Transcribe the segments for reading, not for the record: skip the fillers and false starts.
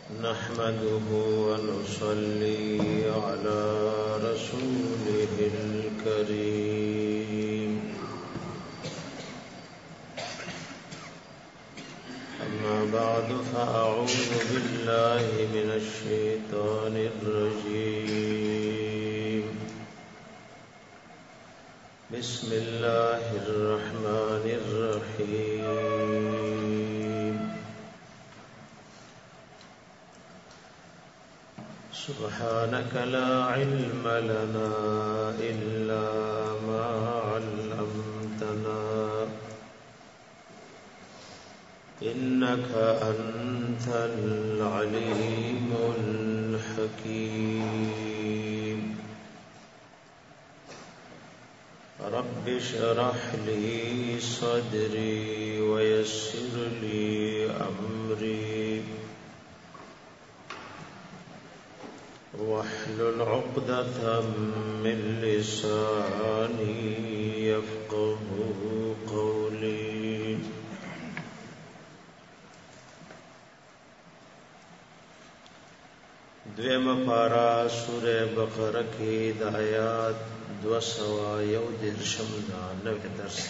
نحمده ونصلي على رسوله الكريم أما بعد فأعوذ بالله من الشيطان الرجيم بسم الله الرحمن الرحيم سبحانك لا علم لنا إلا ما علمتنا إنك أنت العليم الحكيم رب اشرح لي صدري ويسر لي أمري واحلل عقدة من لساني يفقه قولي دویم پارا سورہ بقرہ کی آیات 211 درس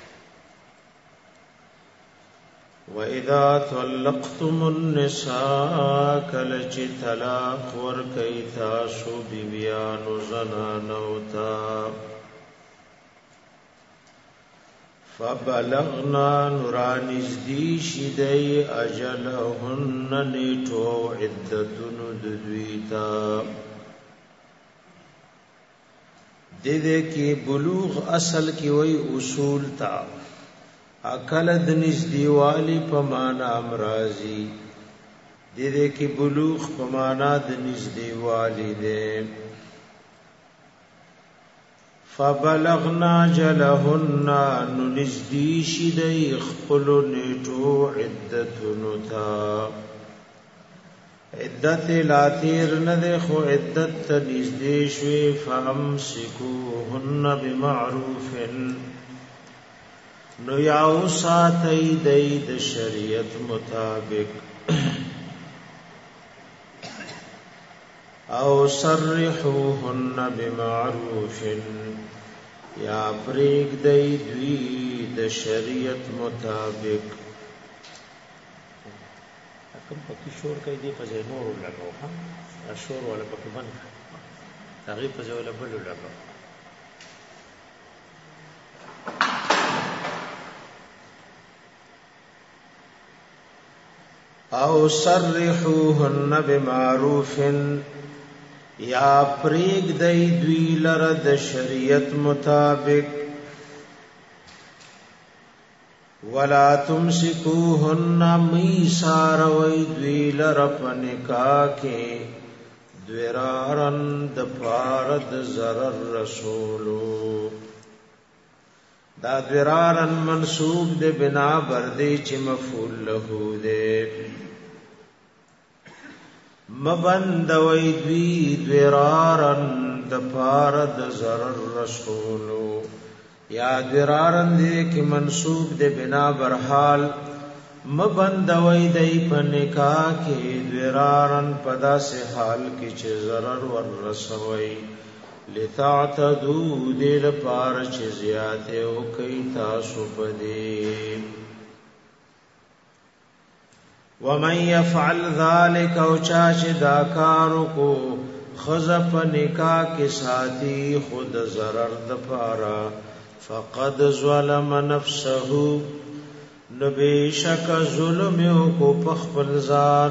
وَإِذَا طَلَّقْتُمُ النِّسَاءَ كَلَچِ طلاق ورکئی تاسو بیبیانو زنانوتا فَبَلَغْنَا نُرَانِزْدِي شِدَئِ أَجَلَهُنَّ نِيٹو عِدَّتُنُ دُدْوِيتا دیدے کی بلوغ اصل کی وی اصول تا اکل د نزدیوالی پمانا امراضی دیدے کی بلوغ پمانا د نزدیوالی دے فبلغنا جلہن نزدیش دی خپل نیٹو عدتنو تا عدت لا تیر ندے خو عدت تا نزدیشوی فامسکوهن بمعروف نو یاو ساتی دی د شریعت مطابق او سرحوهن بمعروف یا پریگ دی دوی د شریعت مطابق کم پکی شور کئی دی پزی نورو لگو شور والا پکی بند تغیب پزی والا بلو لگو او سرحوهن بمعروف یا پریگ دی دوی لرد شریعت مطابق ولا تمسکوهن میسار وی دوی لرپ نکاکے دویرارن دپارد زرر رسولو دا دویرارن منصوب دے بنا بردی چی مفعول لہو دے مبند وی دوی دویرارن دپارد زرر رسولو یا دویرارن دے کی منصوب دے بنا برحال مبند وی دی پنکا کی دویرارن پدا سے حال کی چی زرر ورسوئی لتعتدو دل پارچ زیادے او کئی تاسو پدے ومن یفعل ذالک او چاچ داکارو کو خزپ نکاح کے ساتھی خود ضرر دپارا فقد ظلم نفسه نبیشک ظلمیو کو پخپل زان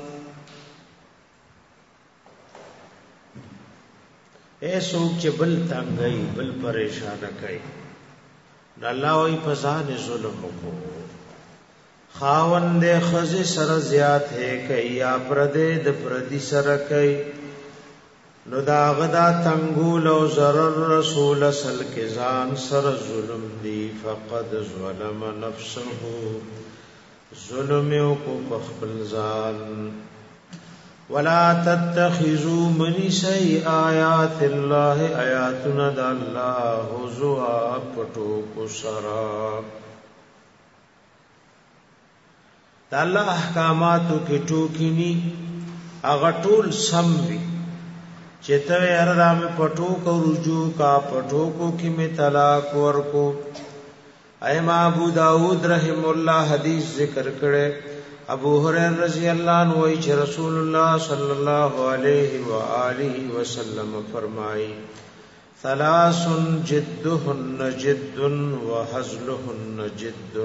اے سوک چه بل تنگئی بل پریشان کئی اللہ وی پزان ظلم کو خاوند خزی سر زیاد ہے کئی یا پردے د پردی سر کئی نو داغدا تنگول او ضرر رسول اصل کے زان سر ظلم دی فقد ظلم نفسه ظلمیو کو پخپل زان ولا تتخذوا من شيء آیات الله آیاتنا د الله هزوا پټو کو سرا د الله احکاماتو کې ټوکینی هغه ټول سم وي چې ته ارادم پټو کو رجوع کا پټو کو کې می طلاق ورکو ایما ابو داود رحم الله حدیث ذکر کړي ابو هريره رضی الله عنه وایي چې رسول الله صلی الله علیه و آله وسلم فرمایي ثلاث جدهن جد وهزلهن جد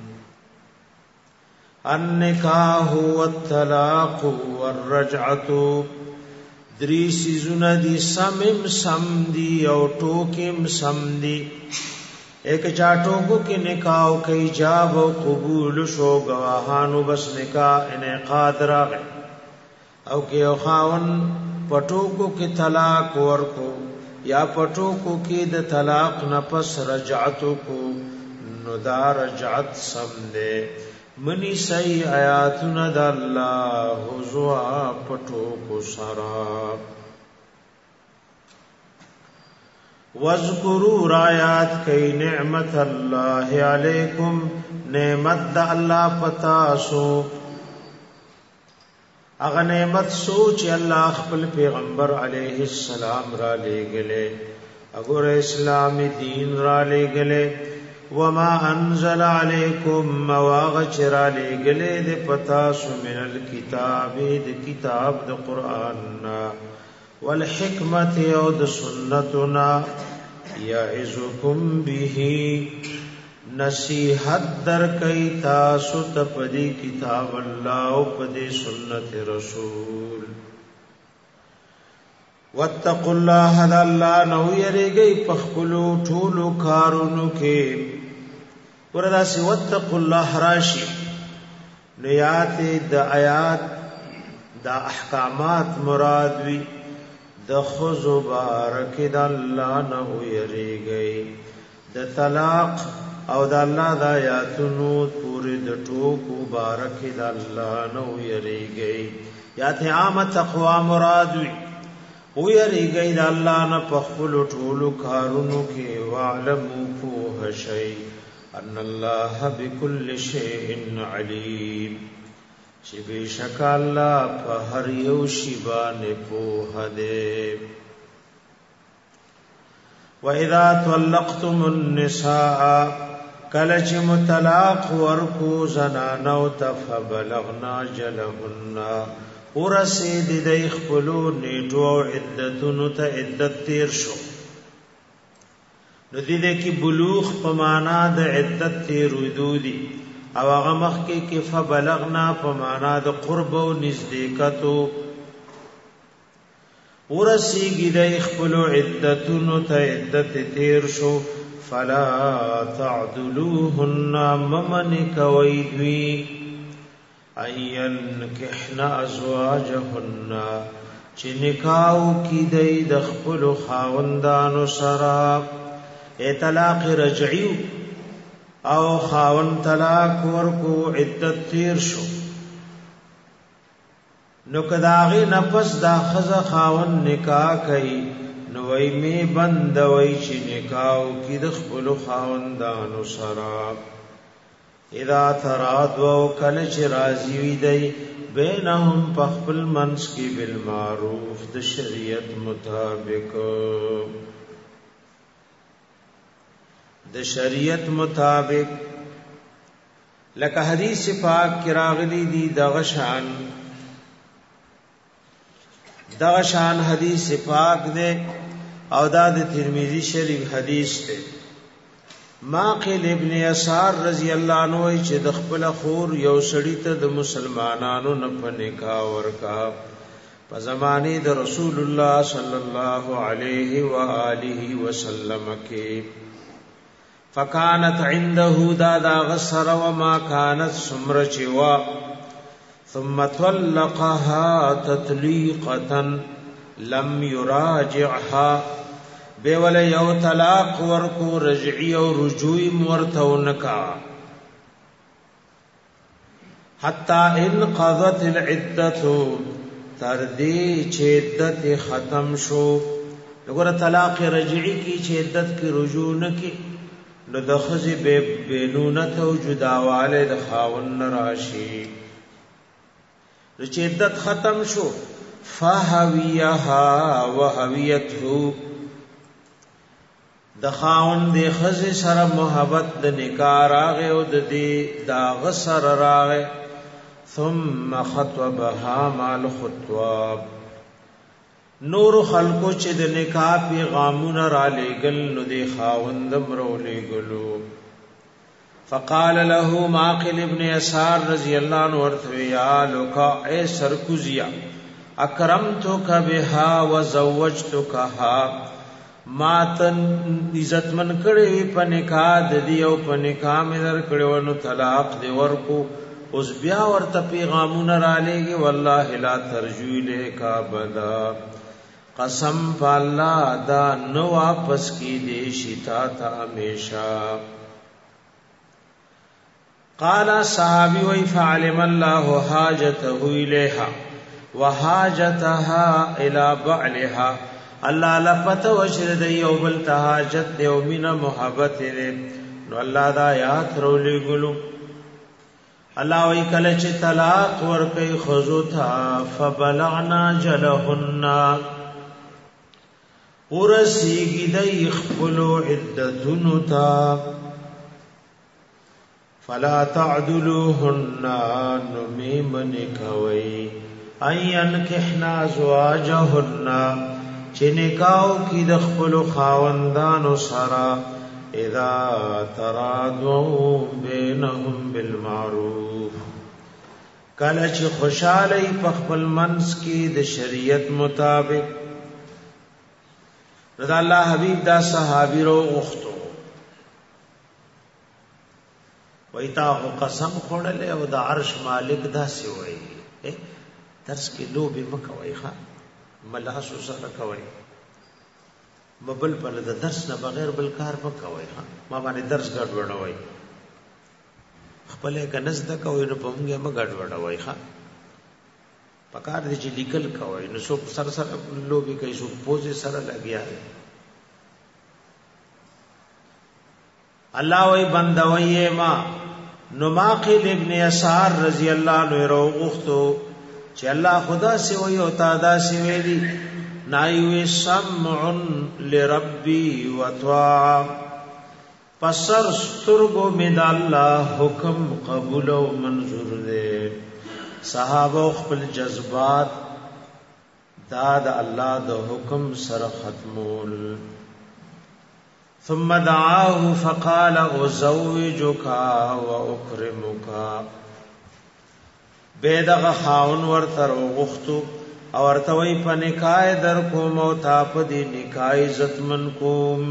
النکاح والطلاق والرجعه دری سیزونه دي سمم سم دي او ټوکم سم دي ایک چاټو کو نکاح او ایجاب او قبول شو گواهانو بس نکاح انعقاد راغ او کې خاون پټو کو کې طلاق ورکو یا پټو کو کې د طلاق نفس رجعت کو نو دا رجعت سم دے منی سی آیاتنا دا اللہ حضوا پټو کو سراب وَاذْكُرُوا رَآيَاتْ كَيْ نِعْمَةَ اللَّهِ عَلَيْكُمْ نعمت دا اللہ پتاسو اغا نعمت سوچ اللہ خپل پیغمبر علیہ السلام را لے گلے اگر اسلام دین را لے گلے وما انزل علیکم مواغچ را لے گلے دے پتاسو من الكتاب دے کتاب دے قرآننا والحکمت او د سنتنا یعظکم به نصیحت در کئی تاسو تپدی کتاب اللہ او پدی سنت رسول واتقوا الله دا اللہ نو یریگئی پخپلو ټولو کارونو کې وردا سی واتقوا الله راشی نیات د آیات دا احکامات مراد وی د خذ بارک د الله نه ویری گئی د طلاق او د الله د آیاتونو پوری د ټوکو بارک د الله نه ویری گئی یا ته عام تقوا مراد ویری گئی د الله نه په خپل ټولو کارونو کې وعلموا فوه شی ان الله بكل شیء علیم چې بشک الله په هر یو شی باندې پوهه دی و اذا طلقتم النساء کله چې مطلق ورکو زنانو تفبلغنا جلهن ورسید د خپلو نیټو عدتونو ته عدت تیر شو نو دې کې بلوغ په معنا د عدت تیر ودودي او هغه مخکې کې فبلغنا په معنا د قرب او نزدېکتو ورسیږي د خپل عدتونو ته عدت تیر شو فلا تعدلوهن ممن کوي دوی اين کحنا ازواجهن چې نکاح کی د خپل خاوندانو سره طلاق رجعي او خاون طلاق ورکو عدت تیر شو نو کداغی نفس دا خزا خاون نکاح کئی نو وی می بند وی چی نکاحو کی دخبلو خاوندانو سراب اذا ترادو کلچ رازی وی دی بینهم پخپل منس کی بالمعروف د شریعت مطابق د شریعت مطابق لکه حدیث پاک کی راغلی دی دغشان حدیث پاک دے او دا د ترمذی شریف حدیث دے ماقل ابن یسار رضی اللہ عنہ چې د خپل خور یو سړی ته د مسلمانانو نه په نکاح ورکا په زمانه د رسول الله صلی الله علیه و آله وسلم کې فکانت عنده دا غسر وما كانت سمرچوا ثم طلقها تطليقه لم يراجعها بیول یو طلاق ورکو رجعی او رجوعی مرتونکا حتی ان قضت العدت تردی چه عدت ختم شو لگر طلاق رجعی کی چه عدت کی رجوع نکی نو د خزی بینونت او جداواله د خاون راشی چې عدت ختم شو فهویها وهویته د خاوند د خزې سره محبت د نکاح راغې او د دې دا غسر راغې ثم خطبها مع الخطاب نور خلقو چې د نکاح پیغامونه را لېګل نو د خاوند مرو لېګلو فقال له معقل ابن يسار رضی الله عنه ورته یا لوکا اے سرکوزیا اکرمتک بها وزوجتکها ماتن عزت من کړي په نکاح د دی او په نکاح مې در کړو نو طلاق دی ورکو اوس بیا ورته پیغامونه را لېږي والله لا ترجو الیک ابدا قسم بالله دا نو واپس کی دی شتا تا همیشا قال صحابي وی فعلم الله حاجته الیها وحاجتها الى بعلها الله لفت وشد یو بل تهاجت دی او مینا محبت دی نو الله دا آیات رولې ګلو الله وی کله چې طلاق ورکي خذو تھا فبلغنا جلهن ورسیږي د خپلو عدتونو تا فلا تعدلوهن نمیمن کوي اين کحنا زواجهن چې نکاو کی د خپل خاوندانو سره اذا ترادوا بينهم بالمعروف کله چې خوشاله په خپل منس کې د شریعت مطابق رضا الله حبیب دا صحابي رو غختو وایتا قسم خوړل او د عرش مالک دا سی وای درس کې لوبي مکوي ښا ملاس سره کوي مبل په د درس نه بغیر بل کار مکوي ښا ما باندې درس ګډوډوي خپل کنز د کوي نو په موږ ما ګډوډوي ښا پکار دي چې لیکل کوي نو څوک سر سره لوبي کوي څوک پوزي سره لګیا الله وی بندوي ما نو معقل ابن يسار رضی الله عنه روغتو چې الله خدا سی وی او تا دا سی ویلی نایو سمع لربي وطاع پسر سترګو مې د الله حکم قبول او منظور دي صحابه خپل جذبات دا د الله د حکم سره ختمول ثم دعاه فقال ازوجك واكرمك بيدغه خاون ورته غختو او ورته وی په نکاح در کوم او تا په دې نکاح عزت من کوم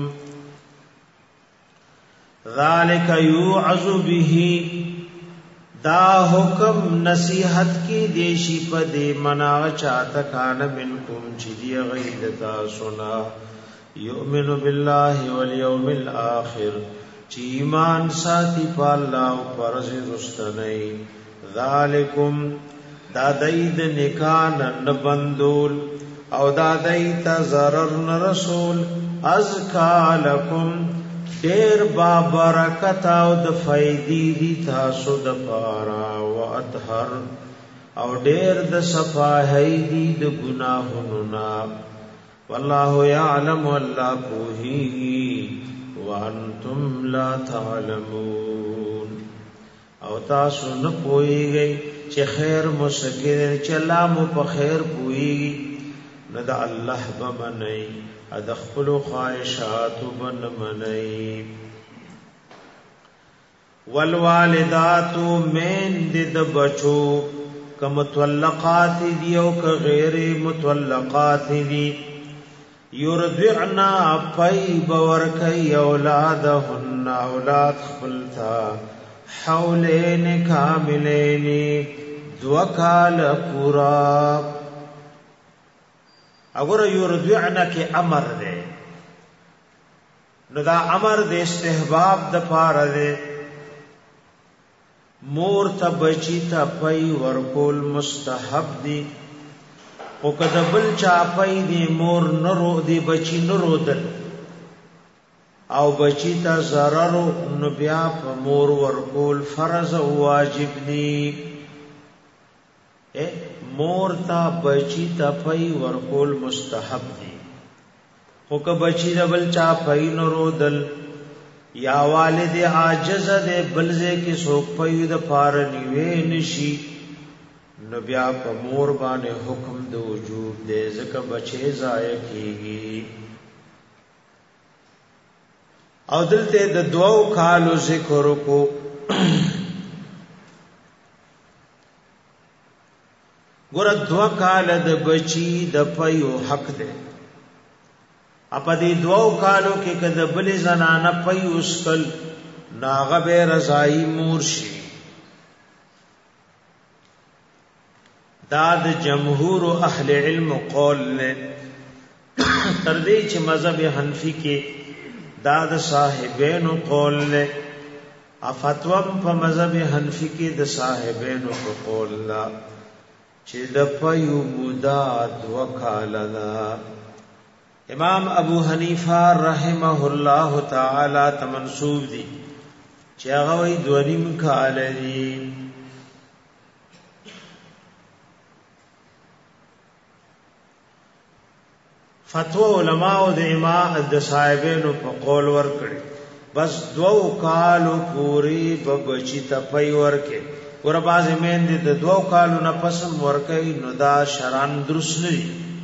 ذالک یوعظ به دا حکم نصیحت کی دیشی پدی منا چاہتا کان منکم چیدی غیدتا سنا یؤمن باللہ والیوم الاخر چی ایمان ساتی پا اللہ پرز رستنی ذالکم دا دید نکان نبندول او دا دید ضرر نرسول ازکا لکم ډیر با برکت او د فائدې دي تاسو د پارا او اطهر او ډیر د صفاهی دي د ګناهونو نا والله يعلم والله کوهی وانتم لا تعلمون او تاسو نه پوهیږئ چې خیر مسکر چې الله مو په خیر پوهیږي نه د الله بمنئ ادخل خواہشات بن منئی والوالدات من دد بچو کمتولقات دی او ک غیر متولقات دی یرضعنا پای باور کای اولادهن اولاد خپلتا حولین کاملین دوکال پورا اگر یرضعنا کې امر ده نو دا امر د استحباب د پاره ده مور ته بچی ته پي ورکول مستحب دي او کله بل چا پي دي مور نرو دي بچی نرو دل او بچی ته zarar نو بیا په مور ورکول فرض او واجب دي مور تا بچی تا پی ورکول مستحب دی خو که بچی دا بل چا پی نرودل یا والد عاجز دے بلزے کی سوک پی دا پار نیوے نشی نو بیا په مور باندې حکم د وجوب دے ځکه بچی ضایع کیږي او دلته د دوو کالو ذکر کو ګور دوا کال د بچی د پيو حق ده اپ دې دوو کالو کې کده بل زنانه پيو اسکل ناغه به رضای مورشي دا د جمهور اهل علم قول نه تر دې چې مذهب حنفي کې دا د صاحبینو قول نه فتوا په مذهب حنفي کې د صاحبینو په قول لا چې د پيو مودا وکالنا امام ابو حنیفه رحمه الله تعالی تمنسوب دي چې هغه وی دونیم کال دي فتوا علماء د امام د صاحبینو په قول ور کړی بس دوو کالو پوری په بچی ته پي ورکه ور باز مین دي د دوو کالو نه پسم ورکې نو دا شران درست نه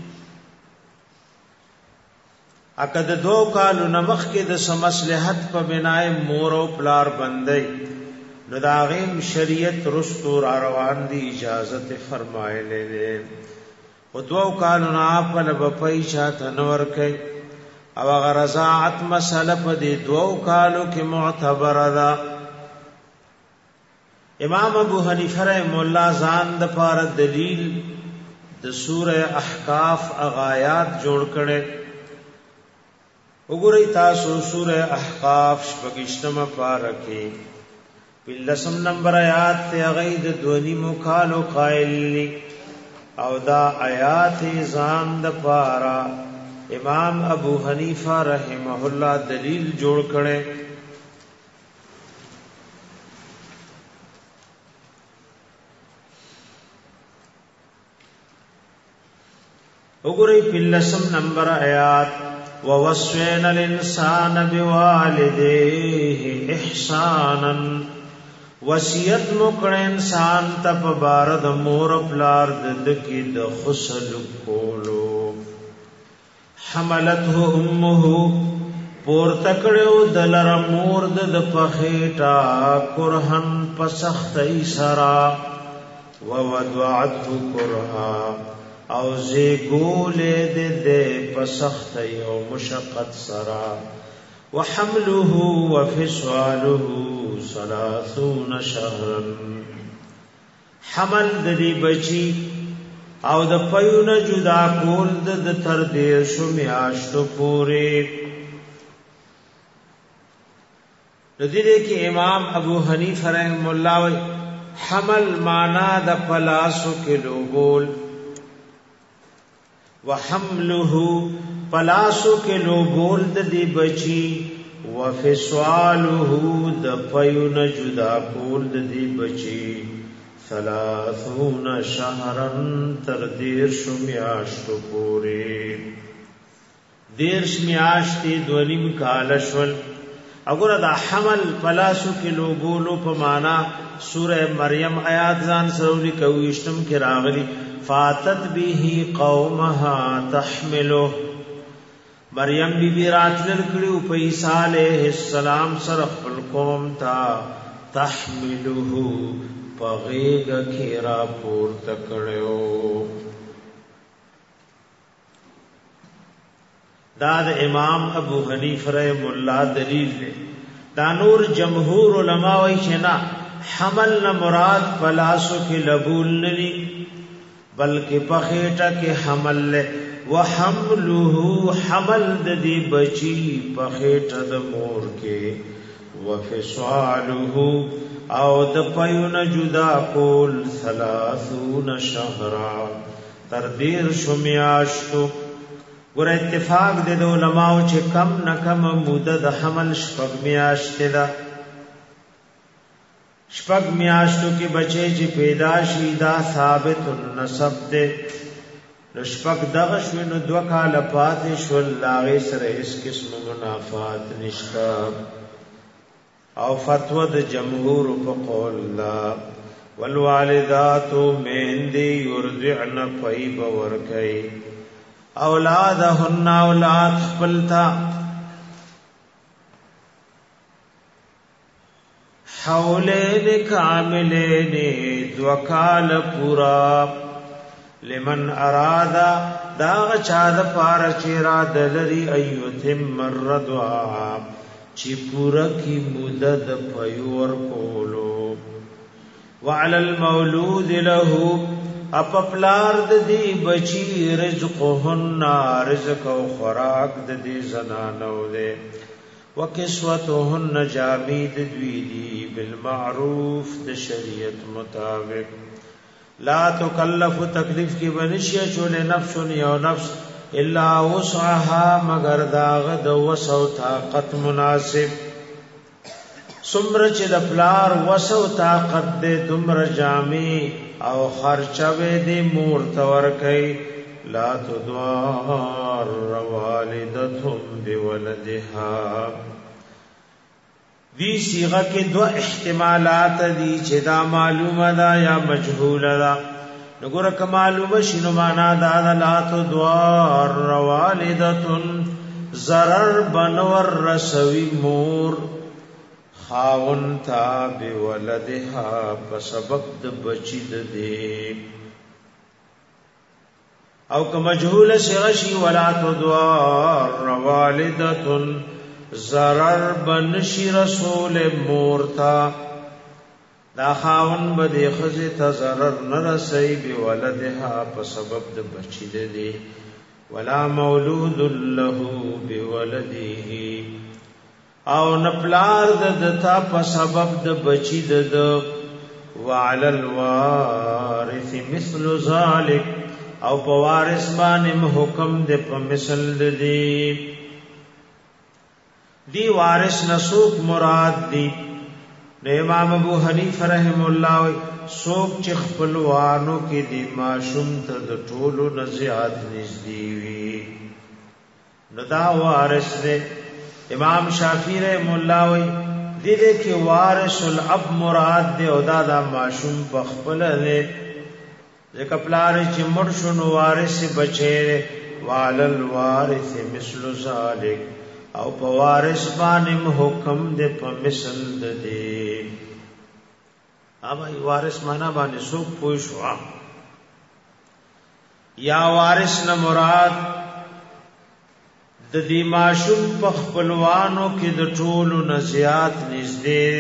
اکه د دوو کالو نه مخ کې د سمصلحت په بنای مور او پلار بندي نو دا غیم شریعت رستو را روان دي اجازه فرمایله او دوو کالو نه خپل بپای شاته نور کوي او غرزاعت مسله په دې دوو کالو کې معتبر ده امام ابو حنیفه رحم الله ځان د پاره دلیل د سوره احقاف اغایات جوړ کړي وګورئ تاسو سوره احقاف شپږشتمه پاره کې بلسم نمبر آیات ته غید دونی مخالو قائل او دا آیات ځان د پاره امام ابو حنیفه رحمه الله دلیل جوړ کړي وګورئ پلسم نمبر آیات ووصينا الانسان بوالديه احسانا وصیت مکړه انسان ته په بار د مور پلار د کی د خسل کولو حملته امه پور تکړو دلر مور د پخېټا قرهن پسختای سرا ووضعته قرها او زی گولے دے دے پسخت یو مشقت سرا وحمله وفصاله 30 شهرا حمل دی بچی او د پيون جدا کول د تر دې شمیاشتو پوره د دې کې امام ابو حنیفه رحم الله حمل معنا د پلاسو کې لوګول وحمله پلاسو کې لوګول د دې بچي وفصاله د پيون جدا کول د دې بچي 30 شهرا تر 10 میاشتو پوری 10 میاشتې دونیم کالشول اگر دا حمل پلاسو کې لوګولو په معنا سوره مریم آیات ځان سروري کوي اشتم کې راغلي فاتت به قومها تحمله مریم بی بی راتل کړو په عیسی علیہ السلام سره خپل قوم تا تحمله پغیګ خیرا پور تکړو دا د امام ابو حنیفه رحم الله دلیل دی دا نور جمهور علما وایي چې نه حمل نه مراد پلاسو کې لبول نه بلکې پخېټه کې حمل له وحمله حمل د دې بچي پخېټه د مور کې وفصاله او د پيون جدا کول 30 شهرا تر 10 میاشتو ګور اتفاق د علماء چې کم نه کم مدد حمل شپږ میاشتې ده شپږ میاشتو کې بچي چې پیدا شي دا ثابت النسب ده نو شپږ دغه شوي نو 2 کال پاتې شول لاغې سره هیڅ قسم منافات نشته او فتوا د جمهور په قول لا والوالدات من دي يرضعن فيب ورکي اولادهن اولاد خپلتا حولین کاملین 2 کال پورا لمن ارادا داغ چاد پار چیرا دلری ایتم الرضاع چی پورا کی مدد پیور کولو وعلى المولود له اپپلار د دی بچی رزقهن رزق او خوراک د دی زنانو دے وکسوتهن جامید دوی دی بالمعروف د شریعت مطابق لا تکلف تکلیف کی بنشیه چول نفس یو نفس الا وسعها مگر داغ د وسو طاقت مناسب سمر چې د پلار وسو طاقت دې دمر جامي او خرچوي دې مور تور کوي لا تدوار والدتهم بولدها دی صيغه کې 2 احتمالات دي چې دا معلومه ده یا مجهوله ده نګور که معلومه شنو معنا دا لا تدوار والدتن ضرر بنور رسوي مور خاون تا بولدها بسبب د بچی د دې او که مجهول شغشی ولا تدوار والدتن ضرر بنشی رسول مورتا دا خاون بده خزه ته ضرر نه رسي بولدها بسبب د بچی د دې ولا مولود له بولده او نپلار د دتا په سبب د بچی د وعلى الوارث مثل ذلك او په وارث باندې حکم د په مثل دی وارث نسوک مراد دی امام ابو حنیفه رحم الله سوک چې خپلوانو کې دی معصوم ته د ټولو نزيات نږدې وي نو دا وارث دی امام شافعی رحم الله وی دې کې وارث الاب مراد دی او دا معصوم بخپل دی ځکه پلار چې مرشن وارث بچي والل وارث مثل ذلک او په وارث باندې حکم دې په مثل دې اوبای وارث معنا باندې څوک پوښوا یا وارث نه مراد د دې معشوم په خپلوانو کې د ټولو نزيات نږدې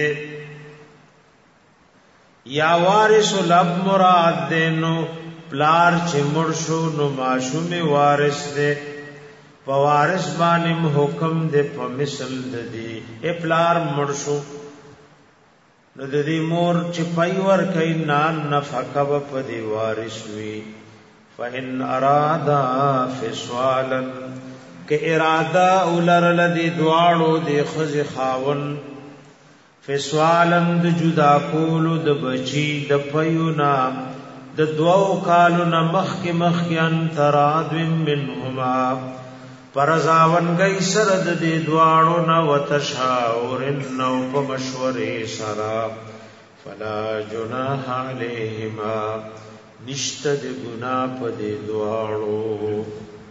یا وارث الاب مراد دینو پلار چې مرشو نو معشوم وارث دې په وارث باندې حکم دې په مثل دې ا پلار مرشو نو د دې مور چې پایور کین نان نفقه په دې وارث وی فإن ارادا فسوالا کہ اراده اولرل دی دواړو دی خز خاون فسوالن د جدا کولو د بچی د پيونا د 2 کالو نمخ کې مخیان تراد منهما پرزاون گئی سرد دی دواړو نو وتشاور نو په مشورې سرا فلا جناح علیهما نشته د ګنا په دی دواړو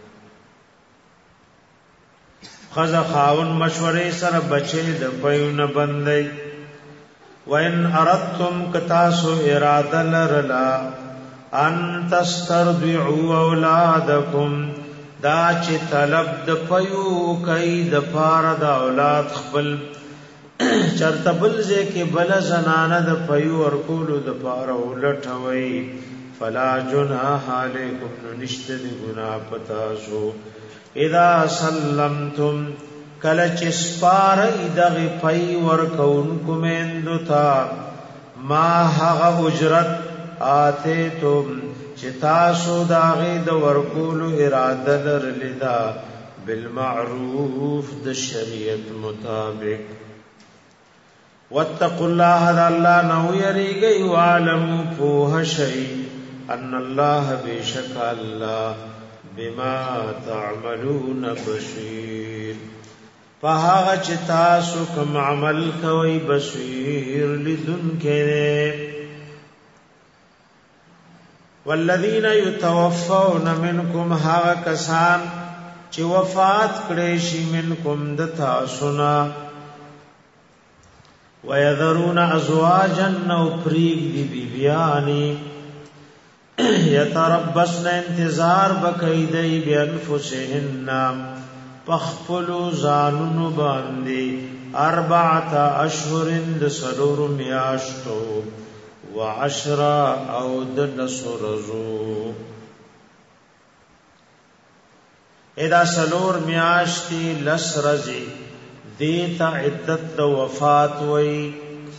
خزا خاون مشورې سره بچي د پيونه بندي وان اردتم کتاسو اراده لرلا ان تسترضعوا اولادکم دا چې طلب د پيو کوي د پار د اولاد خپل چرته بل ځکه بل زنانه د پيو ور کولو د پار ولټوي فلا جناح علیکم نشته د ګنا پتا سو اذا سلمتم کله چې سپار ایدغه پي ور کون کومندو تا ما هغه اجرت آتے تم چې تاسو داغه د ورکول اراده لرلیدا بالمعروف د شریعت مطابق واتقوا الله ذا الله نو يريگي وعلموا فوه شيء ان الله بشك الله بما تعملون بشير فهاغ چتاسو کم عمل کوي بشير لذن كره والذین یتوفون منکم ها کسان چې وفات کړي شي منکم د تاسو نه ويذرون ازواجا نو پریګ دی بیبیانی یتربصن انتظار بکیدای بانفسهن پخپلو زانونو باندې 4 اشهر د سلور میاشتو وعشرا او د نسرزو ادا سلور میاشتی لسرزی دیتا عدت د وفات وی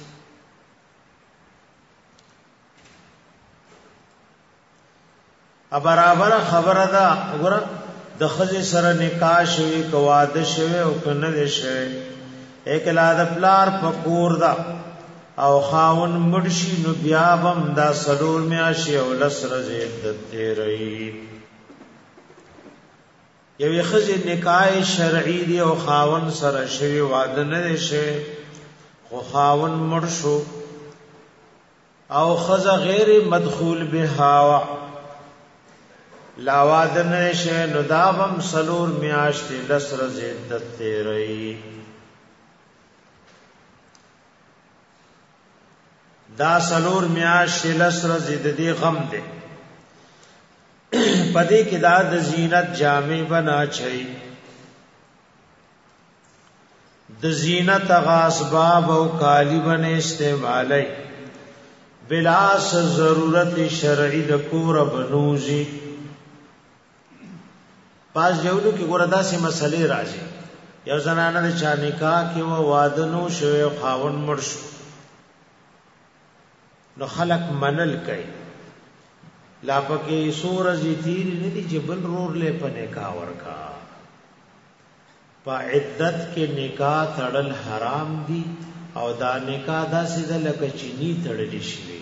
برابر خبره ده وګوره د خځې سره نکاح شوی کواده شوی او کنه شوی اکلا د پلار پکور ده او خاون مرشی نو بیابم دا سلور میاشی او لسر زیدت تیرئی یوی خزی نکاح شرعی دی او خاون سر شوی وعدن دی شوی خو خاون مرشو او خز غیر مدخول بهاوا لا وعدن دی شوی نو دابم سلور میاشتی لسر زیدت تیرئی دا سلور میاش لسر زیددی غم دے پدې کې دا د زینت جامع بنا چي د زینت غاسباب او کالی بنه استعمالي بلاس ضرورت شرعي د کور بنوزي پاس جوړو کې ګوردا سي مسلې راځي یو زنانه د چا نکاح کې و واده نو شوی خاون مرشو نو خلق منل کوي لا پکې سورزي تیر نه دي جبل رور له پنه کا ورکا په عدت کې نکاح تړل حرام دي او دا نکاح داسې د لکه چيني تړل شي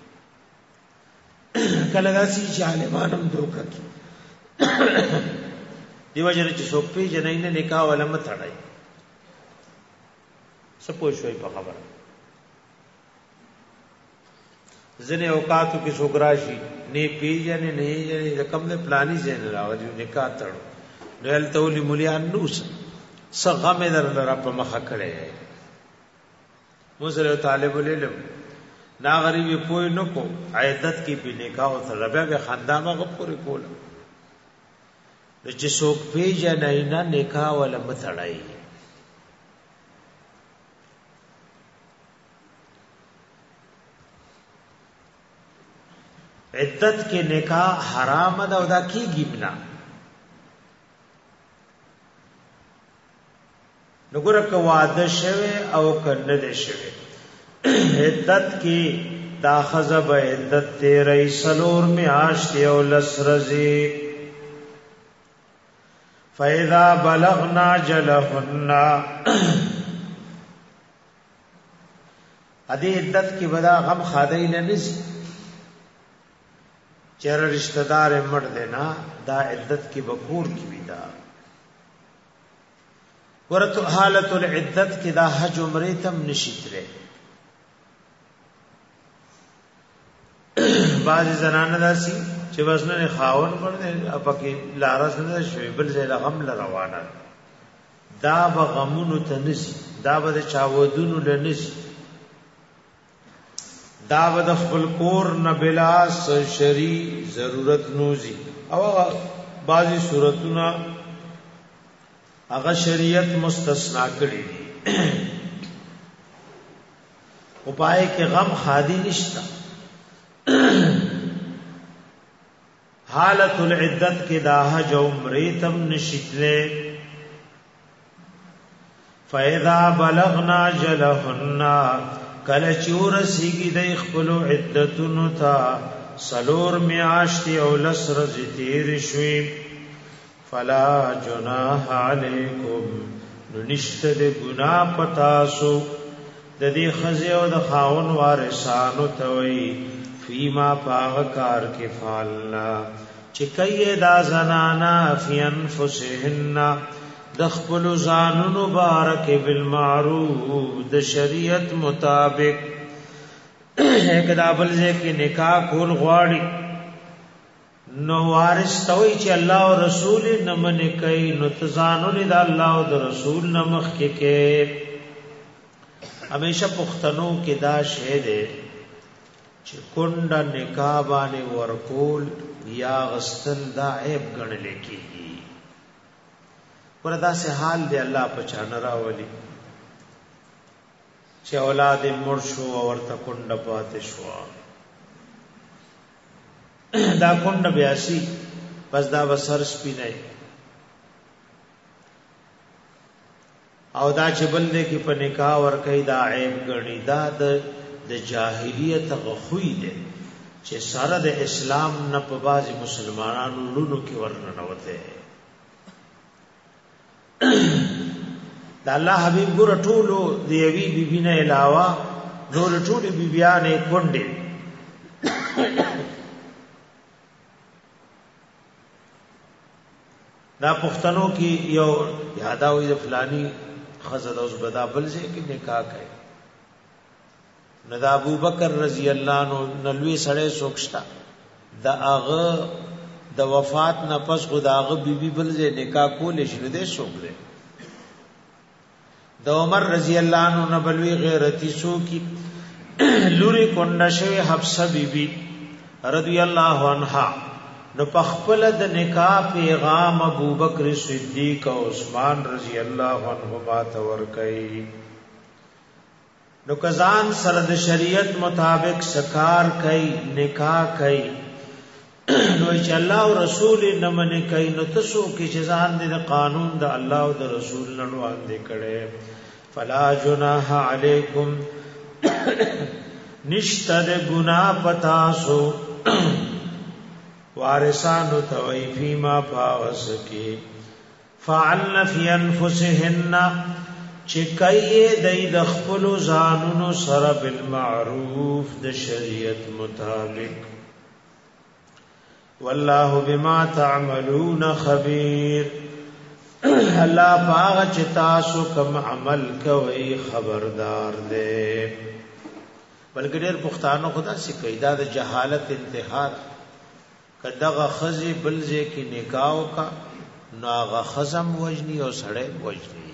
کله داسې چې عالمانم دوکه کی دیو جن چې څوک په جنې نه نکاح ولم تړای سپوږ شوي په خبره زنه اوقاتو کې سوګراشي نه پیژنې نه یې د کوم نه پلاني زین راوځي نکاح تړو نو تولي مليان نوس څنګه مې در په مخه کړې موږ طالب العلم نا غریبي پوي نو کو عیدت کې په نکاح او طلبه به خاندامه غپوري کول د چې څوک پیژنې نه نکاح ولا متړای عدت کې نکاح حرام ده او دا کیږي بنا نګور کو واده شوه او کنه ده شوه عدت کې دا خزب عدت تیرې سلور میاشت او لسرزي فاذا بلغنا جلهن ادي عدت کې ودا غم خادای نه نسی چر رشتہ دار مړ دینا دا عدت کی بکور کی ودا ورته حالت العدت کی دا حج عمره تم نشیتره بعض زنانه داسي چې وزن خاون مړ دی اپکه لارس نه شوی بل ځای غم روانه دا بغمونو تنسی دا به چاودونو لنسی دا د خپل کور نه بلاس شری ضرورت نوزی او بعضی صورتونه هغه شریعت مستثنا کړی دي او پای کې غم خادي نشتا حالت العدت کې دا حج عمره تم نشitle فاذا بلغنا جلهن کله چور سیګي د خپل عدتونو تا سلور میاشتي او لسر زتیر شوي فلا جناح علیکم نشته د ګنا پتاسو د دې خزه او د خاون وارثانو ته وی فیما پاغ کار کې فعلنا چې کوي دا زنانا فی انفسهن د خپل ځانونو بارک بالمعروف د شریعت مطابق کدا بل کې نکاح کول غواړي نو وارث توي چې الله او رسول نه من کوي نو تزانو د الله او د رسول نه مخ کې همیشه پختنو کې دا شه ده چې کونډه نکاح باندې ورکول یا غسل دا عیب ګڼل کېږي وردا سه حال دی الله په چانه راولي چې اولاد مرشو او ورته کونډه پاتې شو دا کونډه بیاسي پس دا وسر سپینای او دا چې بل دې کې په نکاح ور کوي دا عیب ګڼي دا د جاهلیت غخوی دی چې سره د اسلام نه په بازي مسلمانانو لونو کې ورننوته دا الله حبيب ګور ټولو دیوی بیبی نه علاوه نور ټولې بیبیانې کونډې دا پښتنو کې یو یاداوي د فلانی خزر اوس بدا بل ځای کې نکاح کوي نو دا ابو بکر رضی الله عنه نلوي سړی سوکشتا دا هغه د وفات نه پس خداغه بیبي بل ځای نکاح کول شنو دې سوک دې د عمر رضی الله عنه نه بلوي غیرتی سو کی لوري کونډه شوی حفصه بیبي رضی الله عنها نو پخپل د نکاح پیغام ابو بکر صدیق او عثمان رضی الله عنهما تور کوي نو کزان سره د شریعت مطابق سکار کوي نکاح کوي نو چې الله او رسول نه منې کوي نو تاسو کې چې ځان د قانون د الله او د رسول نه وړاندې کړي فلا جناح علیکم نشته د ګناه پتا سو وارثانو توي فيما فاوسکی فعلن فی انفسهن چکایه دای د خپل ځانونو سره بالمعروف د شریعت مطابق والله بما تعملون خبير الله پاغ چې تاسو کوم عمل کوي خبردار دی بلکې ډېر پښتانه خدا سي قاعده د جهالت انتها کداغه خزي بلځه کې نکاح کا ناغه خزم وجني او سړی وجني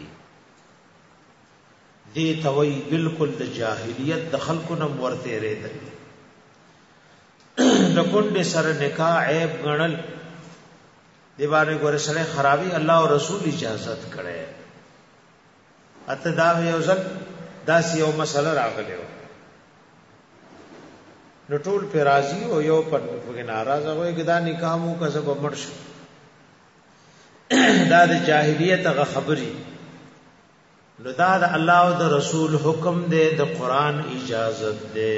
دي توي بالکل د جاهلیت د خلکو نم ورته ریدل د کونډه سره نکاح عیب غنل دی باندې ګور سره خرابي الله او رسول اجازت کړي اته دا یو ځل داس یو مسله راغله نو ټول په راضي او یو پر ناراضه وي کدا نکاح مو کا سبب مرش دا د جاهلیت غ خبري نو دا د الله او د رسول حکم دی د قران اجازت دی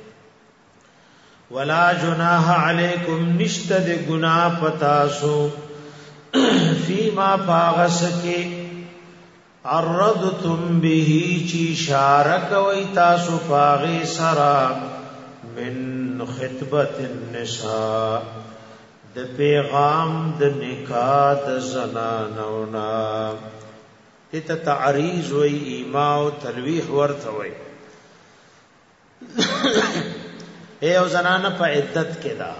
ولا جناح علیکم نشتد گناہ پتاسو فیما پاغسکی عرضتم به چی شارک وی تاسو پاغی سرا من خطبت النساء د پیغام د نکاح د زنانونا دیتا تعریض وی ایما و تلویح ورث وی اے او زنانه په عدت کې دا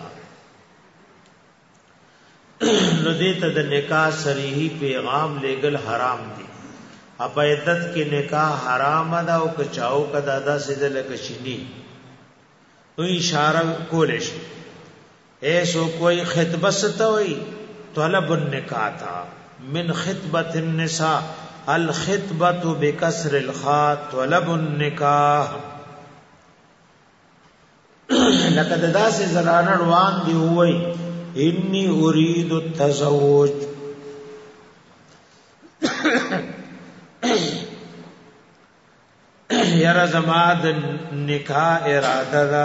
نو دیت د نکاح صریحی پیغام لګل حرام دي په عدت کې نکاح حرام ده او کچاو کدا دا سید لکه شینی نو اشاره کولش ایسو کوئی خطبه ستوي طلب النکاح تا من خطبه النساء الخطبه بکسر الخاء طلب النکاح لکه داسې زنانه روان دی وای انی اريد التزوج یرا زماد نکاح اراده دا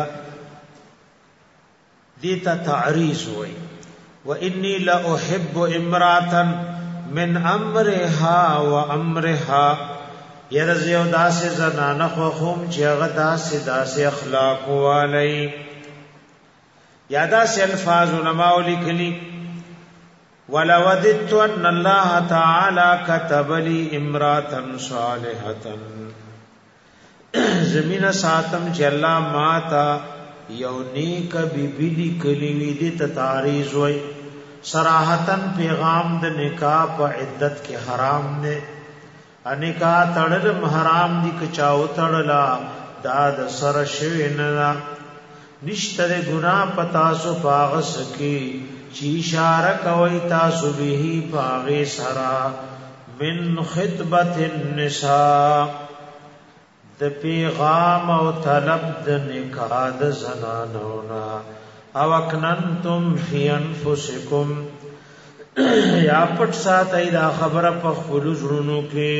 دیتا تعریض وای و انی لا احب امراتا من امرها و امرها يرزيو داسې زنانه خو هم چې هغه داسې اخلاق والی یا داسې الفاظ علماء لیکلي ولوددت ان الله تعالى كتب لي امراه صالحه زمینه ساتم چې الله ماتا یو نیک بیبی لیکلی وی دي ته تعریض وای صراحتن پیغام د نکاح په عدت کې حرام نه انکاح تړل حرام دي کچاو تړلا دا د سر شوی نه نشته ګناه پتا سو پاغس کی چی اشاره کوي تاسو به پاغه سرا من خطبه النساء د پیغام او طلب د نکاح د زنانونا او اکننتم فی انفسکم یا پټ ساتي دا خبره په خپل زړونو کې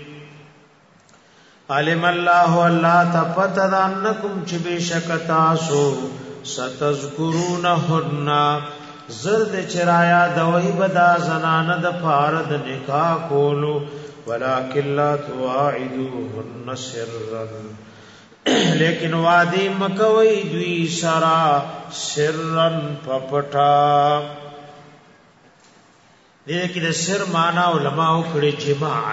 علم الله الله تپتد انکم چې بشک تاسو ستذکرونهن زرد چرایا دوی بدا زنانه د فارد نکاح کولو ولکن لا تواعدوهن سرا لیکن وادی مکوی دوی سرا سرا پپٹا دې کې د سر معنا علماء کړي جماع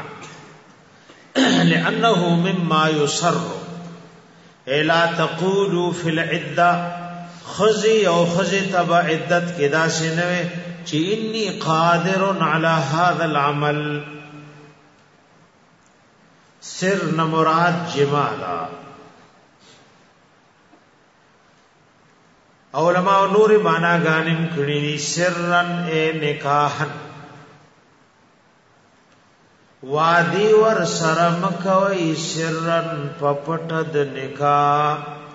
لانه مما يسر الا تقولوا في العده خزي او خزي تبع عدت کې دا شنوي چې اني قادر على هذا العمل سر نه مراد جماع دا علماء نور معنا غانم کړي سرن اے نکاحن وادی ور سرم کوي سرن پپټ د نکاح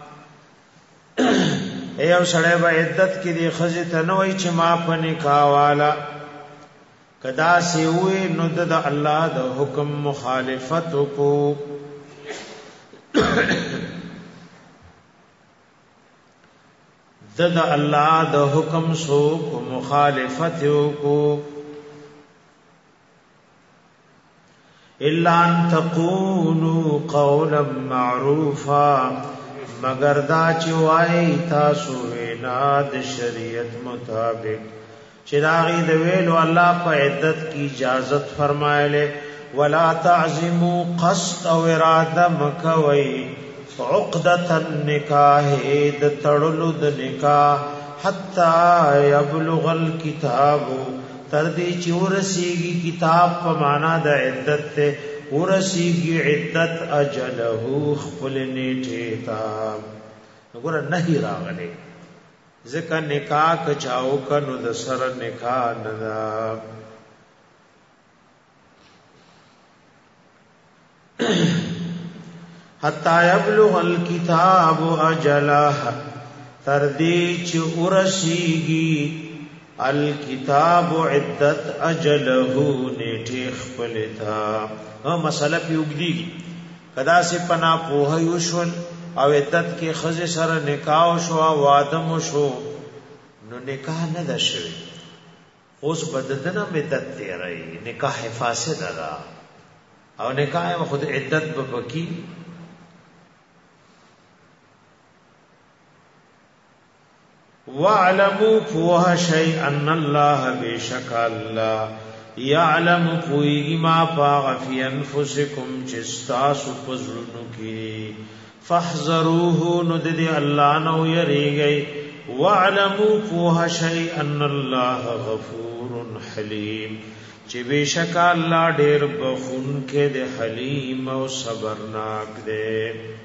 ایو سړی به عدت کې دی خزه ته نه وای چې ما په نکاح والا کدا سی وې نو د الله د حکم مخالفت کو د الله د حکم سو کو مخالفت کو الا ان تقولوا قولا معروفا مگر دا چې وای تاسو وینا د شریعت مطابق چې داغي د ویلو الله په عدت کی اجازت فرمایله ولا تعزموا قصد او اراده مکوي عقدة النکاح د تړلو د نکاح حتا يبلغ الكتاب تر دې چې ورسیږي کتاب په معنا د عدت ته ورسیږي عدت اجله خپل نیټه تا وګوره نه راغلي ځکه نکاح کچاو کنو د سر نکاح نه حتا یبلغ الكتاب اجله تر دې چې ورسیږي الکتاب عدت اجله نیټه خپل تا مسله پیوګدی کدا سي پنا په هيوشل او عدت کې خزه سره نکاح شو وادم شو نو نکاح نه ده شوی اوس بددنه مدت دی راي نکاح فاسد ده او نکاح خود عدت به پکی وَاعْلَمُوا فُوهَا شَيْءً أَنَّ اللَّهَ بِشَكَ اللَّهَ يَعْلَمُ فُوهِ مَا فَاغَ فِي أَنفُسِكُمْ چِسْتَاسُ پزلنو کی فَاحْذَرُوهُ نُدِدِ اللَّهَ نَوْ يَرِيگَئِ وَاعْلَمُوا فُوهَا شَيْءً أَنَّ اللَّهَ غَفُورٌ حَلِيمٌ چې بشک الله ډېر بخون کې د حلیم او صبرناک دی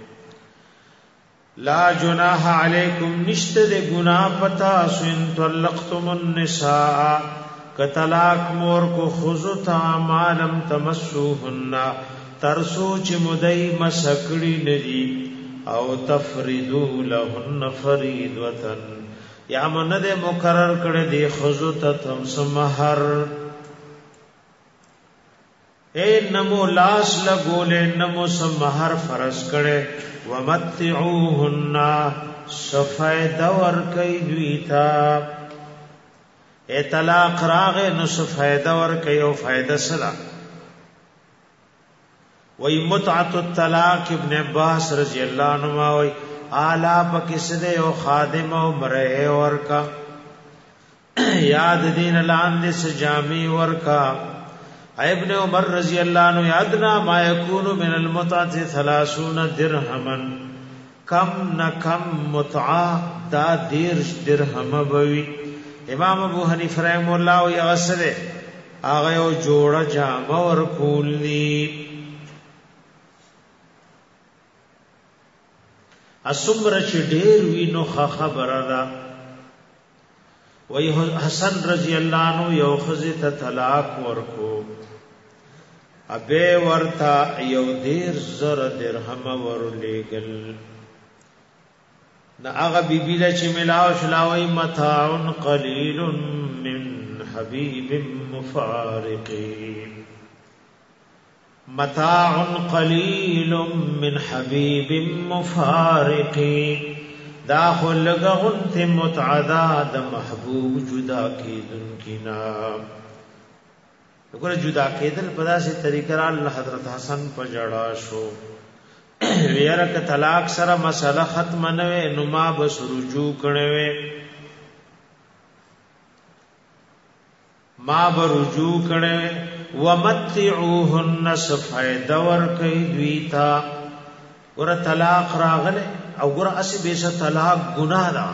لا جناح علیکم نشت دے گناہ پتا سن طلقتم النساء کطلاق مور کو خذتا مالم تمسوهن ترسو چ مدئی مسکڑی ندی او تفریدو لهن فریدوتن یا من دے مقرر کړه دی خذتا تم سمهر اے نمو لاس لګولې نمو سمهر فرض کړه ومتعوهن صفید ورکی دویتا اے طلاق راغ نو صفید ورکی او فائدہ سلا وی متعت الطلاق ابن عباس رضی اللہ عنہ وی آلا پکسدے او خادم او مرے ورکا یاد دین لاندے سجامی ورکا ابن عمر رضی اللہ عنہ یادنا ما یکون من المتعت 30 درہما کم نکم متعا دا 10 درہم بوی امام ابو حنیفہ رحمہ اللہ وی اغسرے آغا یو جوڑا جامع ورکولی اسمر چ ډیر وی نو خبره ده وی حسن رضی اللہ عنہ یو خزه طلاق ورکو ابه ورتا یو 10 درهم ورلېګل نا هغه بیبی له چې ملاو شلاوی متاع قلیل من حبیب مفارقین متاع قلیل من حبیب مفارق داخل لغنت متعداد محبوب جدا کیدن کینا وګوره جدا کیدل په داسې طریقه الله حضرت حسن په جړا شو ویره ک طلاق سره مسله ختم نه وي نو ما بس رجوع کړي ما به رجوع کړي ومتعوهن سفید ور کوي دویتا ور طلاق راغله او ور اسی بیسه طلاق گناہ دا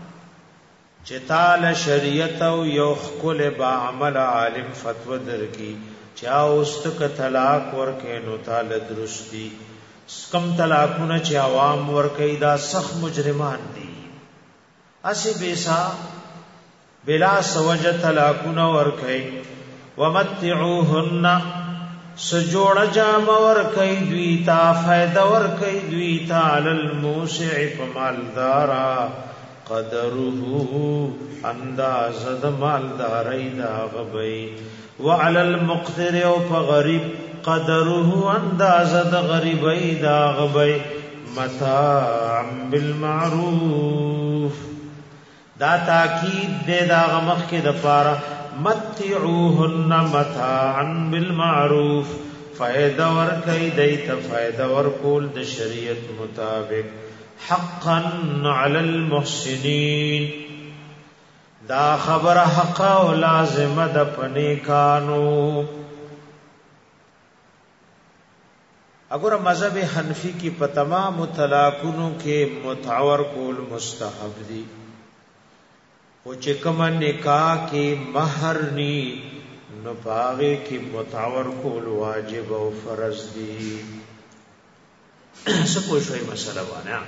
چتال شریعت او یو خپل با عمل عالم فتوا درکی چا واستک طلاق ور کینو تعال درستی کم طلاقونه چې عوام ور کوي دا سخت مجرمان دي اسی بیسا بلا سوجه طلاقونه ور کوي ومتعوهن سجوڑ جام ور کئی دویتا فائدہ ور کئی دویتا علی الموسع فمالدارا قدره اندازد مالداری دا غبئی وعلى المقتر او فغریب قدره اندازد غریبئی دا غبئی متاعا بالمعروف دا تاکید دے دا غمخ کے دپارا متعوهن متاعا بالمعروف فائدہ ور کئی دیت فائدہ ور کول د شریعت مطابق حقا علی المحسنین دا خبر حق او لازم د پنی کانو اگر مذہب حنفی کی په تمام طلاقونو کې متعور کول مستحب دی او چې کوم نکاح کې مہر ني نو باغې کې متعور کول واجب او فرض دي څه پوه شوي مسله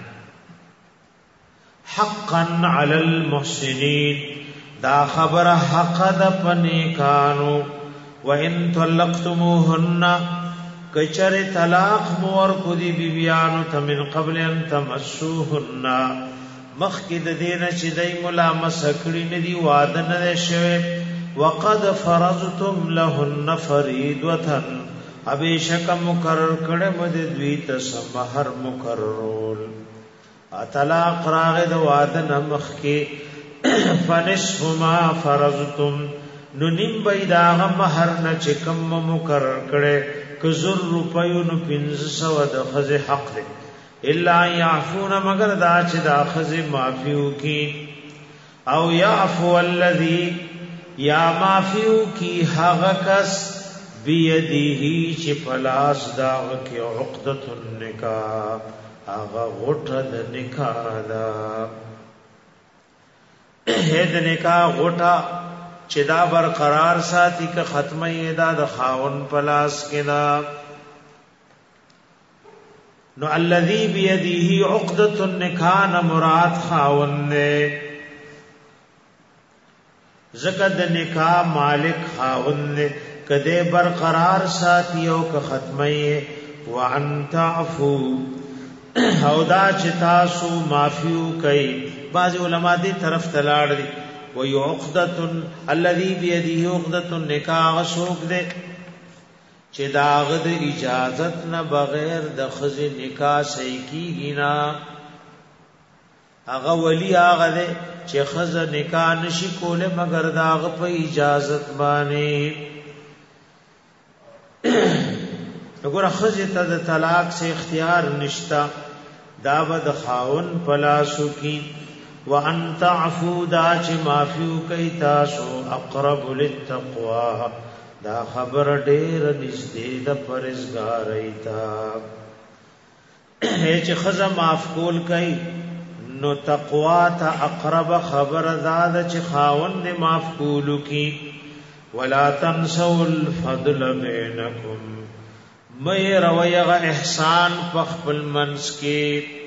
باندې حقا علی المحسنین دا خبر حق د پنیکانو وان طلقتموهن کچر طلاق مور کو دی بیبیانو تمن قبل ان تمسوهن مخکد دینه چې دای ملامسه کړی ندی واده نه شوه وقد فرضتم لهن فریضه ابیشک مقرر کړه مد دوی ته سمهر مقررول طلاق راغه د واده نه مخکې فنصف ما فرضتم نو نیم بيدا مہر نه چې کم مقرر کړه ک زر روپیو نو 500 د خزه حق دی الا يعفون مگر دا چې دا خزه معفو کی او يعفو الذي یا معفو کی هغه کس بيدیه چې پلاس دا کی عقدۃ النکاح هغه غټه د نکاح دا هد نکاح غټه چې دا برقرار ساتي که ختمه یې دا د خاون پلاس کې دا نو الذي بيديه عقدة النكاح مراد خاون نه زکد نکاح مالک خاون نه کده برقرار ساتي او که ختمه یې وان تعفو او دا چې تاسو معفو کوي بعض علما دې طرف تلاړ دي وی عقدۃ الذی بیده عقدۃ النکاح سوق دے چې داغ د اجازت نه بغیر د خزه نکاح صحیح کیږي نه هغه ولی هغه دے چې خزه نکاح نشي کوله مگر داغ په اجازت باندې وګوره خزه ته د طلاق سے اختیار نشتا دا ود خاون پلاسو کی وان تعفو دا چې معفو کوي تاسو اقرب للتقوا دا خبر ډېر نږدې د پرهیزګارۍ تا چې خزه معاف کول کوي نو تقوا ته اقرب خبر داد چې خاون دې معاف کولو کی ولا تنسوا الفضل بینکم مې رویغه احسان په خپل منس کې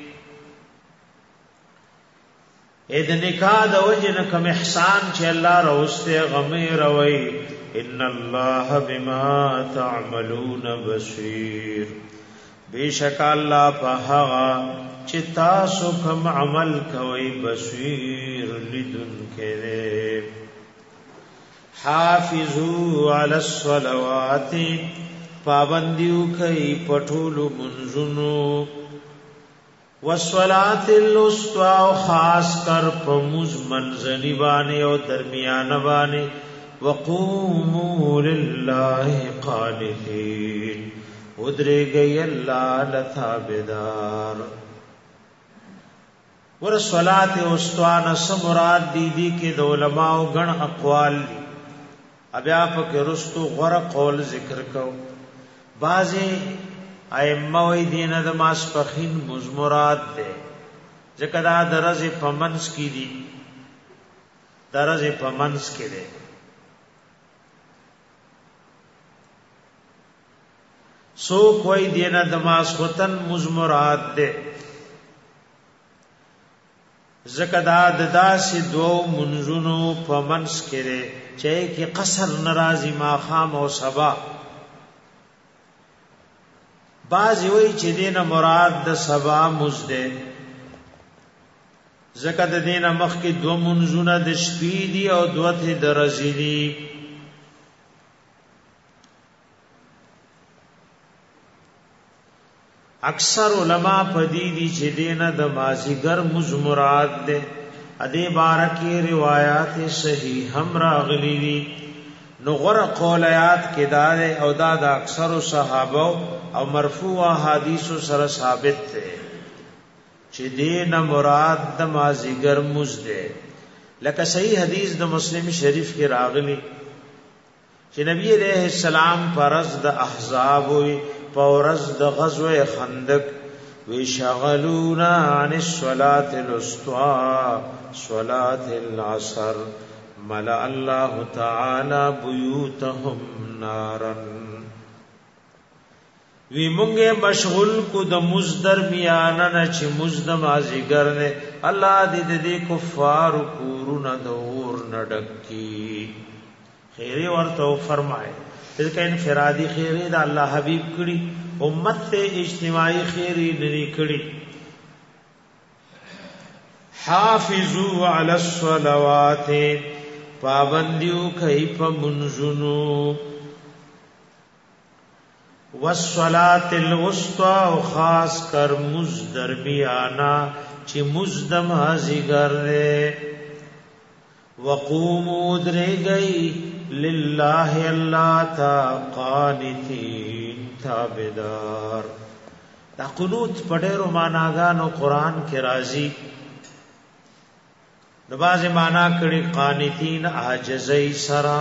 اې د نکاح د وجه کوم احسان چې الله راوسته غمې روي ان الله بما تعملون بصير بیشک الله په هغه چې تاسو کوم عمل کوي بصیر لیدون کړي حافظوا علی الصلوات پابندیو کوي پټولو منځونو والصلاه الوسطى خاص کر په موږ منځنی باندې او درمیان باندې وقوموا لله قانتين ودرېږي الله لتابدار ور صلات اوستوان سمراد دی کې د علماء غن اقوال بیا په رستو غره قول ذکر کو بعضی ائمه وی دین د ماسپخین مزمرات ده ځکه دا درجه پمنس کی دي درجه پمنس کې ده سو کوئی دین د ماسختن مزمرات ده زکدا ددا سی دو منزونو پمنس کرے چاہے کہ قصر نرازی ما خام او سبا بعضی وی چې دین مراد د سبا مزده زکد دین مخ کی دو منزونه د شپې دی او دوته د رزیلی اکثر علماء پدی دی چې دینه د مازیګر مزمرات ده ادی بارکی روایت صحیح هم راغلی دي نو غره قولیات کې دار او دا د اکثر صحابه او مرفوع احادیث سره ثابت ده چې دینه مراد د مازیګر مزده لکه صحیح حدیث د مسلم شریف کې راغلی چې نبی علیہ السلام فرض د احزاب وی پورز د غزوه خندق وی شغلونا عن الصلاه الوسطى صلاه العصر ملأ الله تعالی بیوتهم نارا وی مونږه مشغول کو د مزدر میانه نه چې مزدم ازیګر نه الله دې کفار کورونه د اور نډکی خیره ورته فرمائے ځکه انفرادی خیره د الله حبیب کړي امت ته اجتماعي خیره لري کړي حافظوا علی الصلوات پابندیو کوي په منځونو والصلاه الوسطى او خاص کر مزدرمیانا چې مزدم حاضر وقوموا درګي لله الله تا قانتين تابدار دا قنوت پډېرو معناګانو قران کې راځي د باز معنا کړي قانتين عاجزي سرا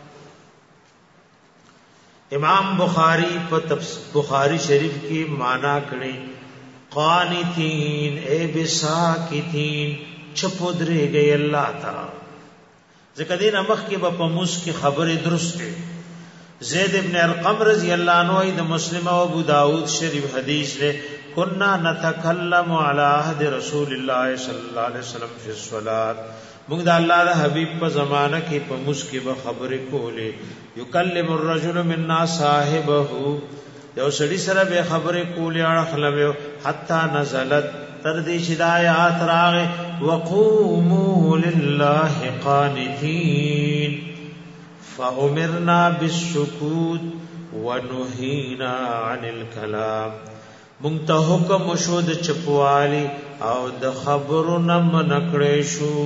امام بخاری په بخاری شریف کې معنا کړي قانتين اے بساکتين چپو درېږي الله تعالی ذکر دین امخ کې په موس کې خبره درسته زید ابن ارقم رضی الله عنه د مسلم او ابو داود شریف حدیث له كنا نتكلم على عهد رسول الله صلی الله علیه وسلم فی الصلاه موږ د الله د حبیب په زمانہ کې په موس کې به خبره کولې یکلم الرجل منا صاحبه یو سړي سره به خبره کولې اړه حتا نزلت تر دې چې د آیات راغې وقوموا لله قانتين فأمرنا بالسكوت ونهينا عن الكلام مونږ ته حکم شو د چپوالي او د خبرو نه منکړې شو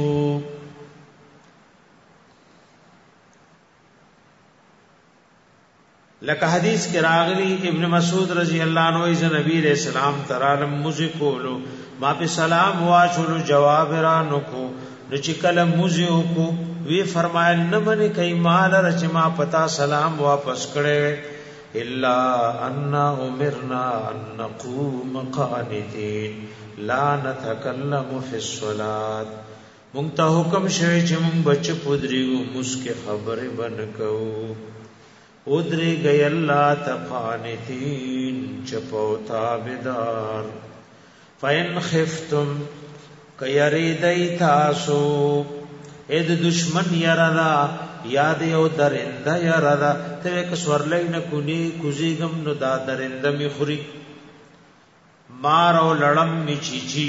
لکه حدیث کې راغلی ابن مسعود رضی الله عنه ای نبی علیہ السلام ترالم مزکولو ما په سلام واچولو جواب را نکو نو چې کله مزیو کو وی فرمایل نه منی کای مال رچ ما پتا سلام واپس کړي الا ان امرنا ان نقوم قانتين لا نتكلم في الصلاه مونږ ته حکم شوی چې مونږ بچ پودریو مسکه خبره بنکو ادری گئی اللہ تقانتین چپو تابدار فین خفتم کیری دی تاسو اید دشمن یردا یاد یو درنده یردا تو کسورلی نکنی کزیگم نو دا درنده می خوری مارو لڑم می چیچی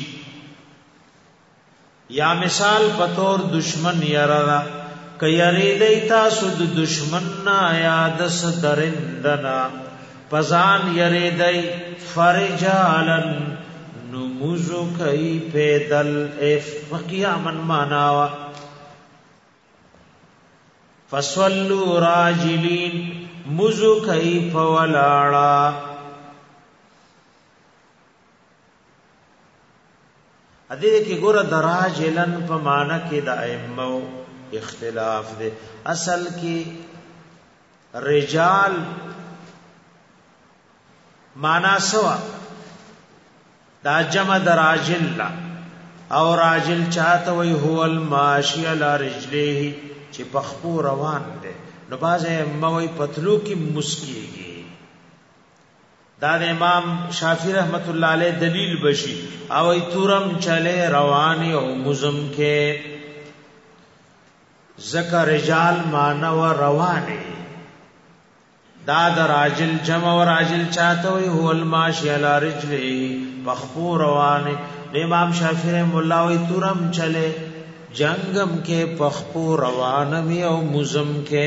یا مثال بطور دشمن یردا کیری دیتا سود دشمن نا یادس درندنا پزان یری دی فرجالن نموزو کئی پیدل قیامن ماناوا فسولو راجلین مزو کئی پولاڑا ادھے کی گورا دراجلن پمانا کی دا ایمو اختلاف دے اصل کی رجال مانا سوا دا جمع در راجل لا او راجل چاہتا وی هو الماشی علی رجلیه چی پخپو روان دے نو باز موی پتلو کی مسکیگی دا دا امام شافی رحمت اللہ علیہ دلیل بشی او ای تورم چلے روانی او مزم کے ذکر رجال مانا و روانی داد راجل جمع و راجل چاہتوی هو الماشی علی رجلی پخپو روانی امام شافعی رحمہ اللہ وی تورم چلے جنگم کے پخپو روانمی او مزم کے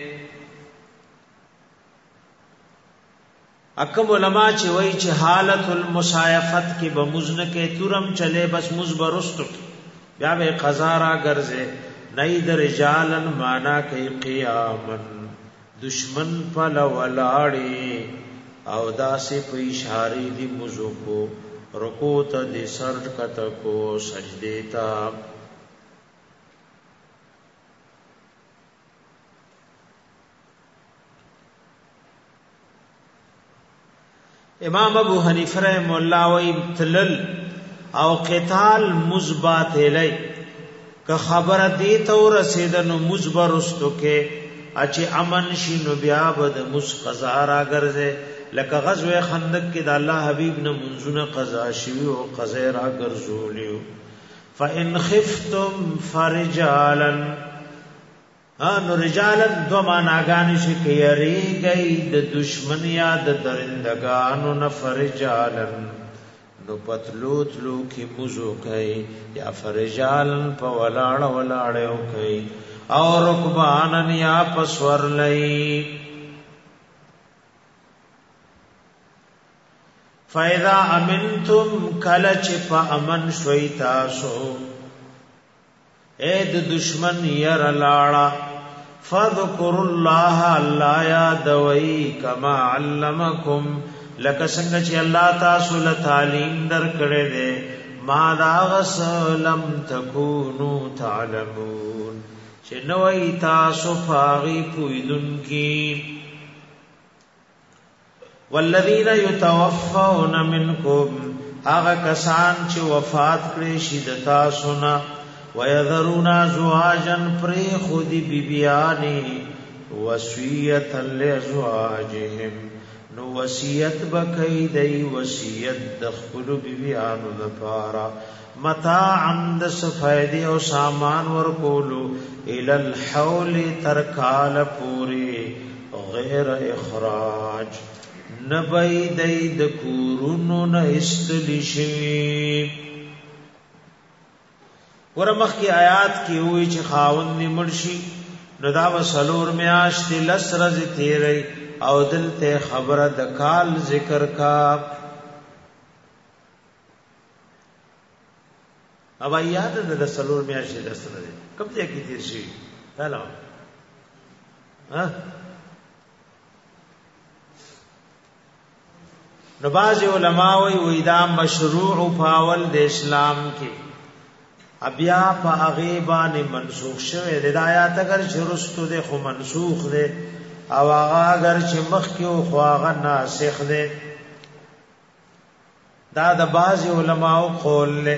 اکم علماء چی وی چی حالت المصایفت کی بمزن کے تورم چلے بس مزبرستو کی بیا بے قضارہ گرزے نئی در رجالن مانا کئی قیامن دشمن پل ولاڑی او داسی پی اشاری دی مزو کو رکو تا دی سر کتا کو سجدے تا امام ابو حنیفہ رحمہ اللہ و ابتلل او قتال مزبات لئی که خبر دیتا و رسیدنو مزبرستو که اچی امن شی نو بیا بد مسقضا را گرزه لکه غزوه خندق کې د الله حبیب نه منځونه قضا شوی او قضا را ګرځولیو فان خفتم فرجالا نو رجالا دو معناګان شي کې یری گئی د دشمن یا د درندگانو نه فرجالا نو پتلو تلو کی مزو کئی یا فرجالن پا ولاڑ ولاڑیو کئی او رکبانن یا پسور لئی فَإِذَا أَمِنْتُمْ کلچ پا امن شوی تاسو اید دشمن یر لاڑا فَذْكُرُ اللَّهَ اللہ یادوئی کما علمکم لکه څنګه چې الله تاسو له تعلیم درکړې ده ما دا غسلم تکونو تعلمون چې نوې تاسو فاغي پویدون کی والذین یتوفون منکم هغه کسان چې وفات کړي شي د تاسو نه ويذرون ازواجا پری خودی بیبیانی وصیت لازواجهم نو وصیت بکئی دی وصیت دخلو بیانو دپارا متاعا دس فائدی او سامان ورکولو الالحول ترکال پوری غیر اخراج نبی دی دکورونو نستلی شوی ورمخ کی آیات کی ہوئی چی خاون نی مرشی نداو سلور میاشتی لس رز تیرئی او دلته خبره د کال ذکر کا ابا یاد د سلور میاشتې د سره کوم ځای کې تیر شي هلو ها نو باز علماء وی دا مشروع فاول د اسلام کې بیا په هغه باندې منسوخ شوه د آیات اگر شرستو ده خو منسوخ ده او هغه اگر چې مخ کې او خو هغه ناسخ ده دا د باز علماء قول له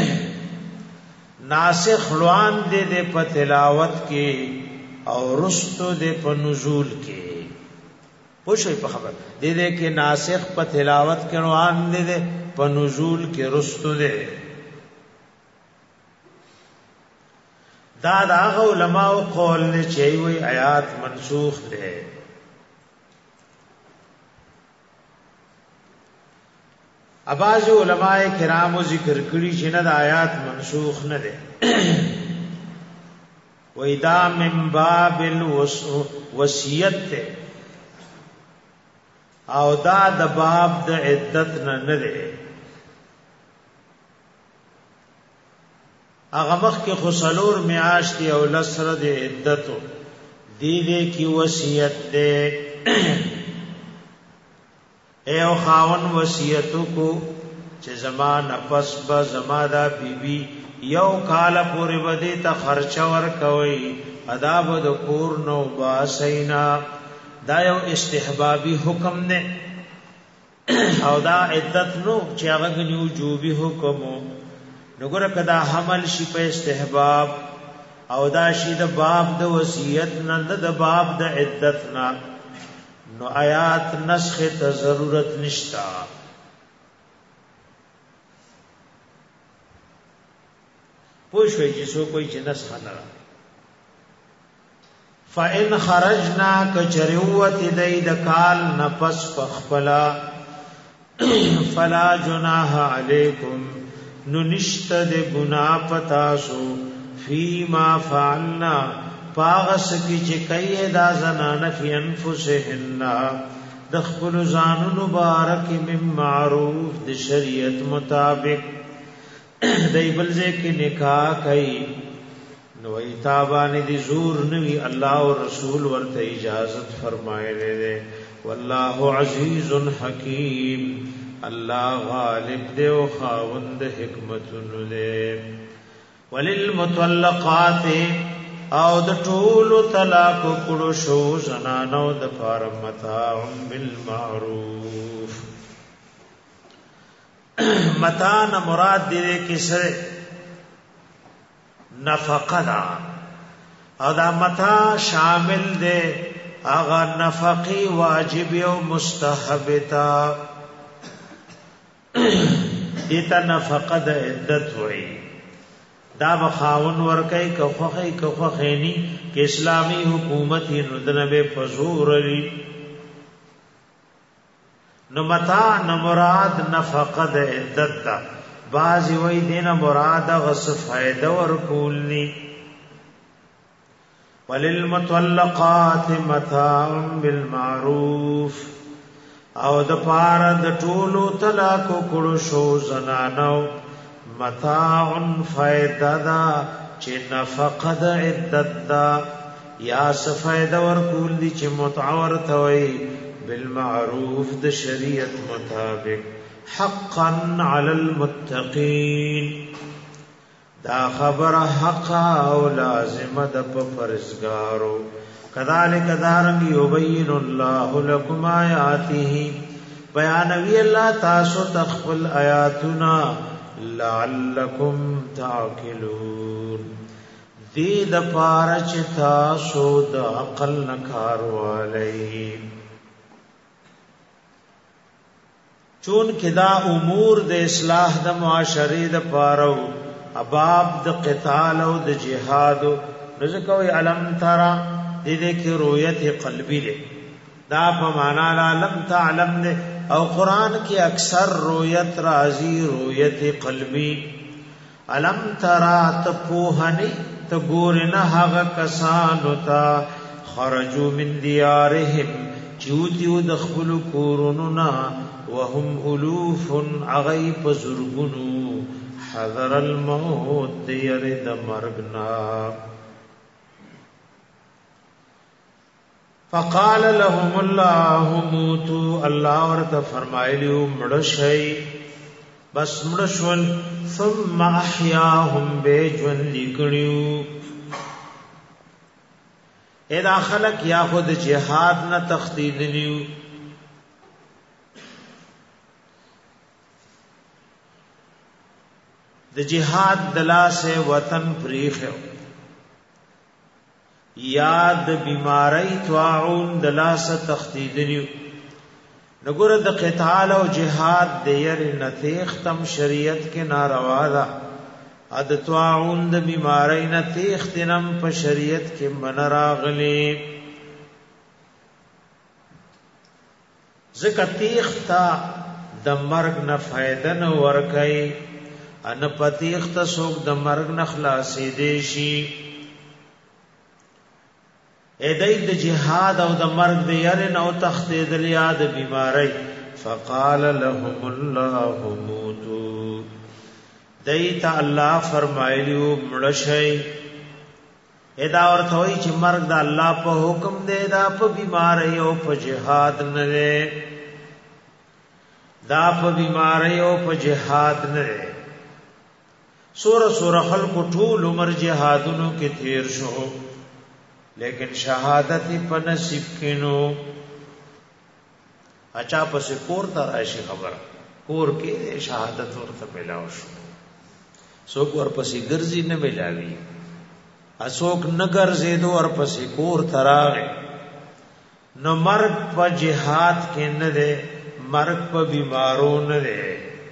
ناسخ روان دي د په تلاوت کې او رستو د په نزول کې پوښي په خبر دې دې کې ناسخ په تلاوت کې روان دي د په نزول کې رستو ده دا هغه علماء قول نه چې وی آیات منسوخ ده اباظ علماء کرام ذکر کړي چې نه د آیات منسوخ نه ده وی دا من باب الوصیت ده او دا د باب د عدت نه ده هغه مخ کې خسلور میاشتي او لسره د عدتو دې کی وصیت ده ایو خاون وصیتو کو چې زمان پس به زمادا بیبي یو کال پورې بده ته خرچ ور کوي ادا بد کور نو باسینا دا یو استحبابي حکم نه او دا عدت نو چې هغه نیو جوبي حکم نګور کدا حمل شي په استحباب او دا شي د باب د وصیت نه د باب د عدت نه نو آیات نسخ ته ضرورت نشتا پوښوي چې سو کوئی چې نسخ نه را فإن خرجنا کچریوت دید کال نفس پخپلا فلا جناح علیکم نو نشت د گناہ پتاسو فیما فعلنا پاغس کی چې کای دا زنان فی انفسهن د خپل ځانو مبارک من معروف د شریعت مطابق دای بلځه کې نکاح کای نو ایتابانه دي زور نوی الله او رسول ورته اجازت فرمایله ده والله عزیز حکیم الله غالب دی او خاوند حکمتونو دی وللمطلقات او د ټول طلاق کړو شو زنانو د فار متاع بالمعروف متاع نه مراد دی کې سره نفقه دا او دا متاع شامل دی اغا نفقی واجب او مستحب تا دیتا نفقه دا عدت ہوئی دا بخاون ورکی کخوخینی کہ اسلامی حکومتی ندنب فزور لی نمتاع نمراد نفقه دا عدت تا بعضی وی دینا مراد غص فائدہ ورکولنی وللمطلقات متاع بالمعروف او د پار د ټولو طلاق کړو شو زنانو متاع فائدہ دا چې نفقه د عدت دا یا فائدہ ورکول دي چې متعور توي بالمعروف د شریعت مطابق حقا علی المتقین دا خبر حق او لازم د پرزګارو کذالک دارنګ یبین الله لكم آیاته بیانوی الله تاسو تخفل آیاتنا لعلکم تعقلون دې د پارچ تاسو د عقل نکار والی چون کدا امور د اصلاح د معاشره د پارو اباب د قتال او د جهاد رزقوی علم ترى دې کې رؤیت قلبی له دا په معنا علم تعلم نه او قران کې اکثر رؤیت راضی رؤیت قلبی علم ترى تپوهنی ته ګورنه هغه کسانو ته خرجوا من دیارهم چوتیو د خپل کورونو وهم الوف عغیب زرغنو حذر الموت يرد مرغنا فقال لهم الله موتوا، الله ورته فرمایلیو مړ شئ، بس مړ شول. ثم احیاهم بجون لکړیو. ادا خلق یا خود جهاد نه تخدیدلیو، د جهاد دلاسه وطن پریخو، یاد بیماری طاعون دلاسه تخدیدلیو. نګور د قتال او جهاد د ير نتیختم شریعت کې ناروا ده. اد طاعون د بیماری نتیختنم په شریعت کې منراغلی. زکه تیختا د مرګ نه فائدہ نه ورکای، ان پتیختا سوک د مرګ نه خلاصې دی شي. ایدای د جهاد او د مرګ د یاره نو تختید لیاد بیماری. فقال لهم الله موتوا، دیت الله فرمایلیو مړ شئ. ادا ورته وی چې مرګ د الله په حکم دی، دا په بیماری او په جهاد نه دی، دا په بیماری او په جهاد نه دی. سور خلق ټول عمر جهادونو کې تیر شو، لیکن شهادت په نصیب کینو. اچھا پس کور ته راشي خبر، کور کې شهادت ورته ملاو شو. څوک ورپسې ګرځي نه ملاوي، اسوک نه ګرځي دو ورپسې کور ته راغی. نو مرګ په جهاد کې نه ده، مرګ په بیمارو نه ده.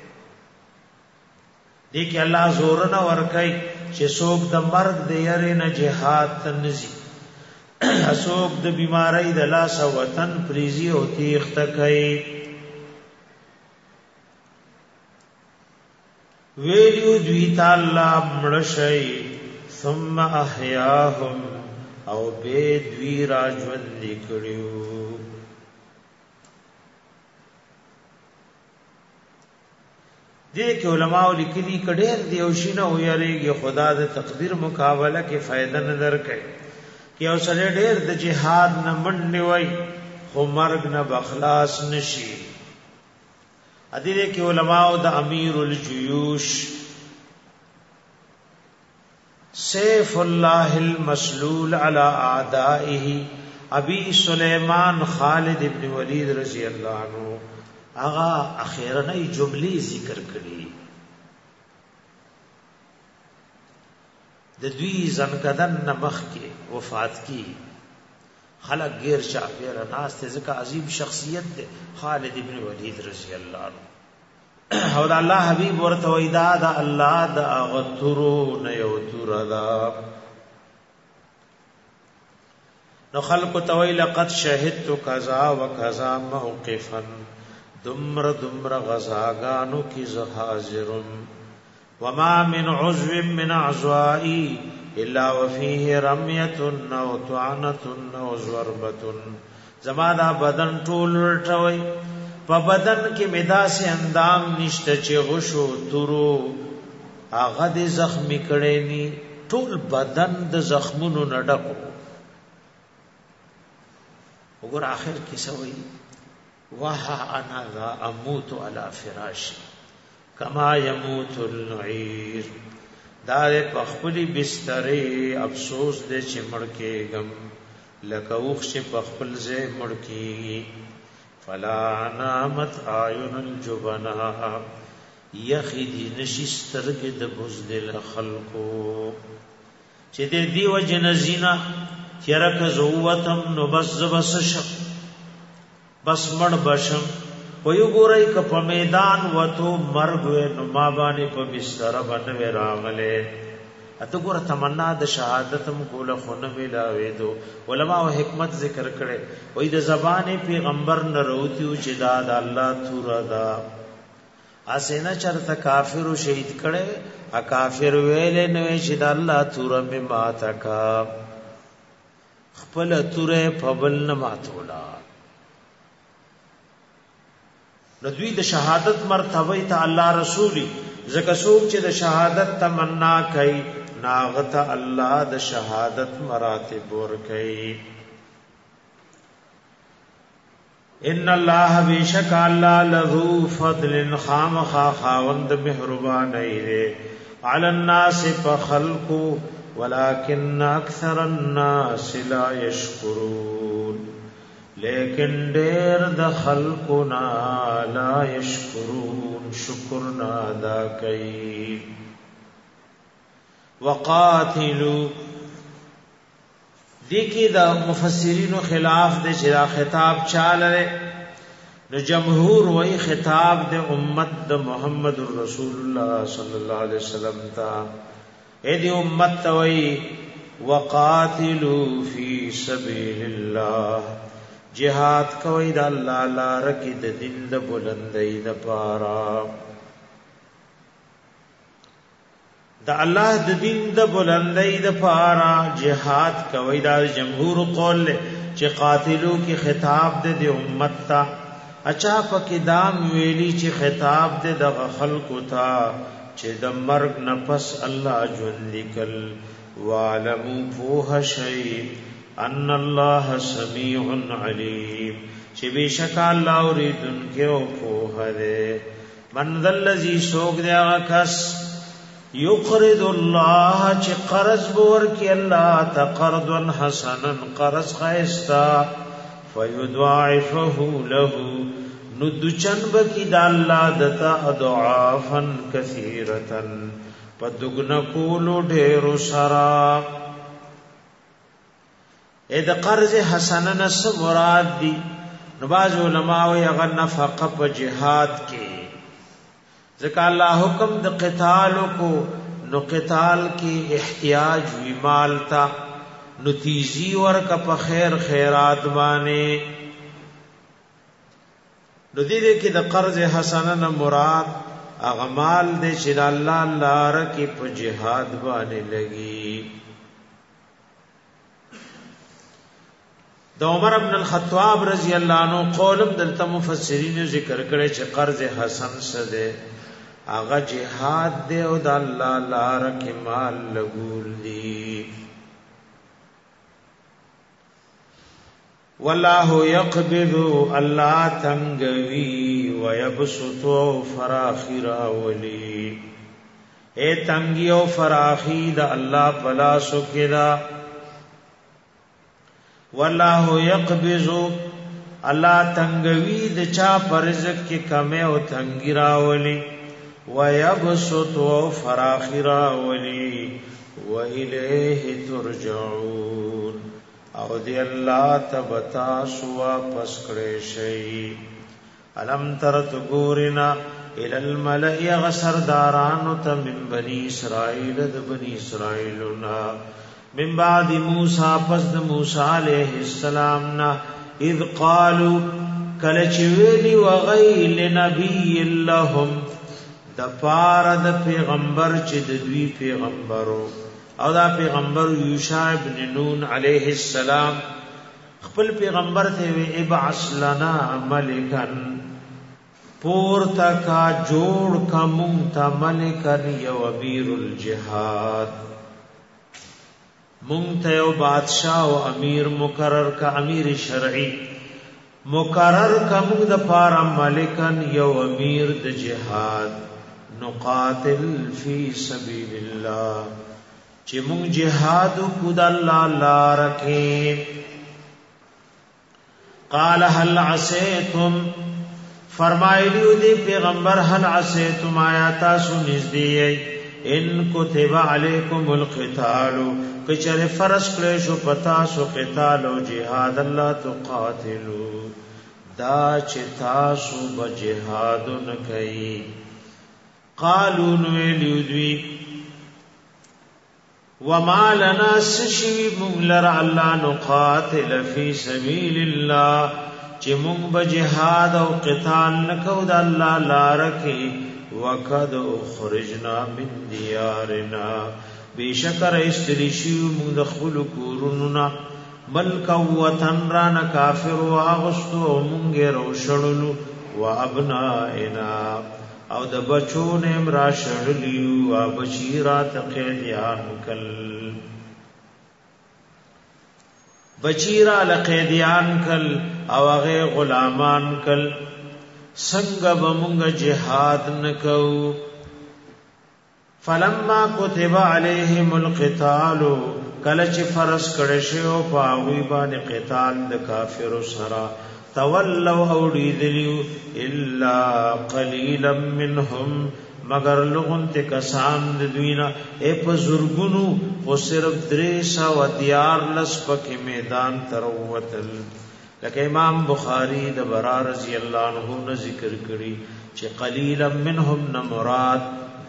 دې کې الله زور نه ورکای چې څوک د مرګ د یری نه جهاد ته نزي، اسوک د بیماری د لاس وطن پریزي او تیخت کوي. ویلیو دوی تعالی مړ شي، ثم احیاهم او به دوی راجوند کړیو. دې کې علماء لیکلي کډیر دی او شینه ویریږي خدا د تقدیر مقابله کې فائدہ نه درکې. کې او سره ډېر د جهاد نه منډي وای خو مرګ نه بخلاص نشي. ادي دې کې علماء د امیر الجيوش سیف الله المسلول على اعدائه ابي سليمان خالد ابن ولید رضی الله عنه اغا اخیرنه جملې ذکر کړي. د دوی زنکدن نمخ کې وفات کی خلق غیر شافیر ناس ته ځکه عظیم شخصیت ده خالد ابن ولید رضی الله عنه. او د الله حبیب ورته ویدا د الله د غترو نه یو تور دا. نو خلق توي لقد شهدت كذا وكذا موقفا، دمر غزاگانو کی حاضرم. وما من عضو من اعضائي الا وفيه رميه او طعنه او ضربه. زمادا بدن ټول ټوي، په بدن کې مداسي اندام نشته چې غشو تورو هغه د زخمی کړي ني، ټول بدن د زخمونو نډکو. وګور اخر کې سوي وها انا ذا اموت على فراشي کما يموت العير. دار پخپلی بسترې افسوس دې چې مړ کېږم لکه اوخ چې پخپل ځای مړ کېږي. فلا نامت اعین الجبناء، یخدی نشسترګې د بزدل خلقو چې دې دی وجنزینا چرک زوتم نو بس شم بس مړ بشم. ویو ګورای ک په میدان وته مرګ نو ما باندې په بستر باندې راغله. اته ګور تمنا د شهادتم کوله خون ملاوي دو. علماء او حکمت ذکر کړي وای د زبان پیغمبر نه روتیو چې دا د الله تورا دا اسینا چرته کافر او شهید کړي ا کافر ویل نه چې د الله تورا می ماتا کا خپل توره په بل نه ماتولا. نو دوی د شهادت مرتبه ته الله رسولي زکه څوک چې د شهادت تمنا کوي ناغت الله د شهادت مراتب ور کوي. ان الله بیشک الله لذو فضل خامخ خاوند مهربان ایره علی الناس فخلق ولكن اکثر الناس لا یشکرون لیکن ډیر د خلقنا لا یشکرون شکر نه ادا کوي وقاتلوا دیکی دا مفسرین خلاف دے چرا خطاب چالے نو جمهور وی خطاب دے امت دا محمد رسول اللہ صلی اللہ علیہ وسلم تا اے دی امت وی وقاتلوا فی سبیل اللہ جہاد کوئی دا اللہ لارکی دا دین دا بلندی دا پارا دا الله د دین د بلندۍ د پارا جهاد کوي دا جمهور قول چې قاتلو کی خطاب د امت تا اچا پکې دام ویلی چې خطاب د خلق تا چې د مرګ نفس الله ژوند لیکل وعلموا فوه شيء ان الله سميع عليم چې بشک الله اوریدونکو او فوه ده من ذا الذي سوق دی هغه کس یقرض الله چې قرض بور کی الله تقرضا حسنا قرض خیستا فیضاعفه له ندچن بکی د الله دتا اضعافا کثیرتا پدغن کولو ډیر سرا اې د قرض حسنا نس مراد دی نو باز علماء یې غ نفقه په جهاد کې ذکر اللہ حکم د قتال کو نو قتال کی احتیاج وی مال تا نو تیزی ورک په خیر خیرات باندې نو دې کې د قرض حسنه مراد اغمال دې چې الله لار کې په جهاد باندې لګي د عمر ابن الخطاب رضی الله عنه قولم دلته مفسرین ذکر کړي چې قرض حسن څه ده اغا جهاد دے او دا اللہ لارک مال لگول دی واللہ یقبض اللہ تنگوی ویبسطو فراخی راولی اے تنگی او فراخی دا اللہ پلاسو کدا واللہ یقبض اللہ تنگوی دا چا پرزق کی کمی او تنگی راولی وَيَبْسُطُ فَرَاخِرَا وَلِي وَإِلَيْهِ تُرْجَعُونَ او دی اللہ تبتا سوا پسکڑے شئی علم ترت گورنا الالملئی غسردارانو تا من بنی اسرائیل د بنی اسرائیلنا من بعد موسیٰ پس د موسیٰ علیہ السلامنا اذ قالو کلچویلی وغیل نبی اللہم د پار د پیغمبر چې د دوی پیغمبرو او دا پیغمبر یوشع ابن نون علیہ السلام خپل پیغمبر ته وی ابعث لنا ملکن پور تکا جوړ کا مونږ ملکن یو امیر الجهاد مونږ ته یو بادشاہ او امیر مقرر کا امیر شرعی مقرر کا مونږ د پار ملکن یو امیر د جهاد نقاتل فی سبیل اللہ چی مونگ جہاد کود اللہ لارکے قال حل عسیتم فرمائلیو دی پیغمبر حل عسیتم آیاتا سنزدی ان کتب علیکم القتالو کچر فرس کلیشو پتاسو قتالو جہاد اللہ تقاتلو دا چی تاسو بجہادو نکئی قالوا نویلیودوی وما لنا سشوی مغلر اللہ نقاتل فی سبیل اللہ چی مونگ بجہاد و قتال نکو دا اللہ لارکی وقد اخرجنا من دیارنا بیشکر استریشیو مونگ دخل کورننا ملکا وطن رانا کافر و آغستو مونگ روشنلو و ابنائنا او د بچو نیم را شړلیو وا بشیرات قیدیان کل بچیرا لقیدیان کل او هغه غلامان کل څنګه بمونږ جهاد نکو فلما كتب عليهم القتال کله چې فرض کړي شو په هغه باندې قتال د کافر سره تولوا اوریدلیو الا قليلا منهم مگر لغون ته کسان د دوینا اے په زورګونو خو صرف 314 پکې میدان تروتل لکه امام بخاری د برا رضی الله عنه ذکر کړي چې قليلا منهم نه مراد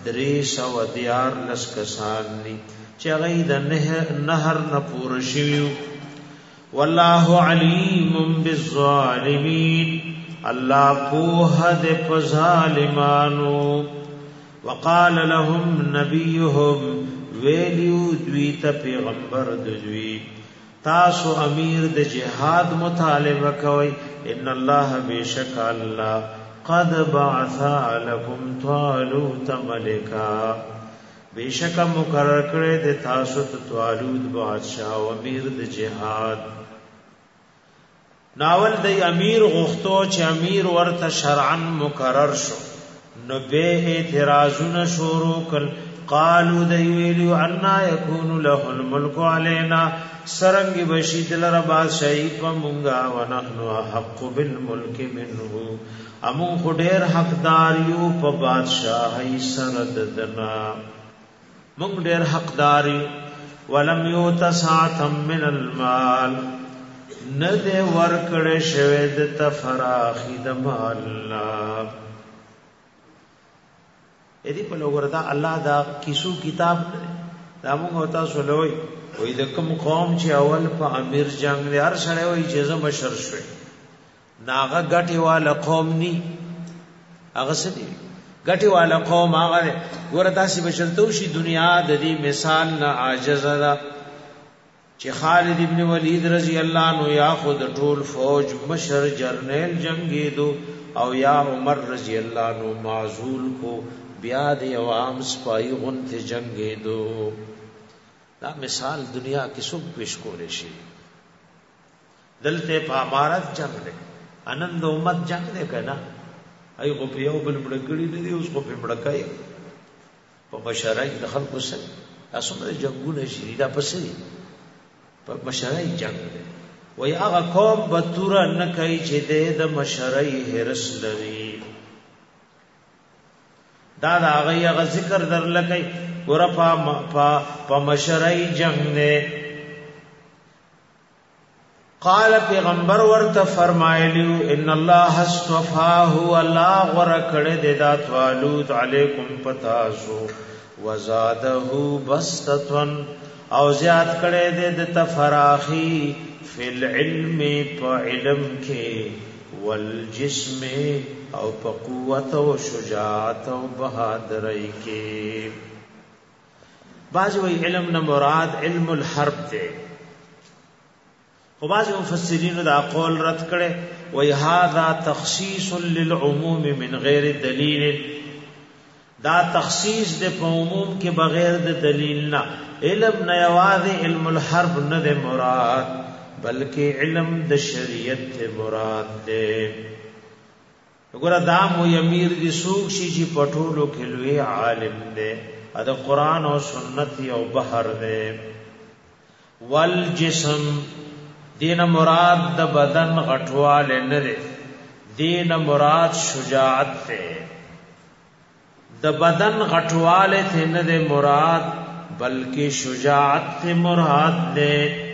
314 کسان دي چې غي د نهر نه پور شویو والله علیم بالظالمین الله په د ظالمانو وقال لهم نبيهم ویلیو دویت پیغمبر دوی تاسو امیر د جهاد مطالبه کوي ان الله بیشک الله قد بعث لكم طالوت ملکا بیشک مقرر کړی د تاسو ته طالوت بادشاہ او امیر د جهاد ناول د امیر غوښتو چې امیر ورته شرعا مقرر شو نو به اعتراضونه شروع کړ قالو د ویلو ان یکون له الملك علينا سرنګ بشید لرا بادشاہی په مونږه ونحنو حق بالملك منه امون خډیر حقدار یو په بادشاہی سره ددنا مونږ ډیر حقدار یو ولم یوت ساعتم من المال ند ورکړې شوی د تفراخی د مال اې په لوګردا الله دا کیسو کتاب دا موږ وتا سولوي وې د کوم قوم چې اول په امیر جنگ لري هر سره وې چې زما مشر شوی ناغه غټي والا قوم ني هغه سدي غټي والا قوم هغه ورته سي بشرتو شي دنیا د دې مثال نه عاجز ده چې خالد ابن ولید رضی الله عنه یا خود ټول فوج مشر جرنیل جنگي دو او یا عمر رضی الله عنه معزول کو بیا د عوام سپای غنت جنگي دو دا مثال دنیا کې څوک پیش کولې شي دلته په امارت جنگ دی انند امت جنگ دی کنه ای کو په یو بل بڑګړي نه دی اوس کو په بڑکای په بشرای د خلکو سره اسمه جنگونه شي دا پسې په بشرای جنگ دی وای هغه قوم بتور نه کوي چې د مشرای هرس لري دا هغه ذکر در لکای ور په مشرای جنگ نه قال پیغمبر ورته فرمایلیو ان الله اصطفاه الله ور کړه د ذات والود علیکم پتاسو وزاده بسطن او زیات کړه د تفراخی فی العلم په علم کې والجسم او په قوت او شجاعت او بہادری کې بعض وی علم نه مراد علم الحرب ده خو بعض مفسرین دا قول رد کړي وی هذا تخصیص للعموم من غیر دلیل دا تخصیص ده په عموم کې بغیر د دلیل نه علم نه یوازې علم الحرب نه ده مراد بلکې علم د شریعت ته مراد ده وګوره دا مو امیر دي سوق شي چې پټولو کې لوی عالم ده دا قرآن او سنت یو بحر ده والجسم دین مراد د بدن غټواله نه ده دین مراد شجاعت ده د بدن غټواله ته نه ده مراد بلکې شجاعت ته مراد ده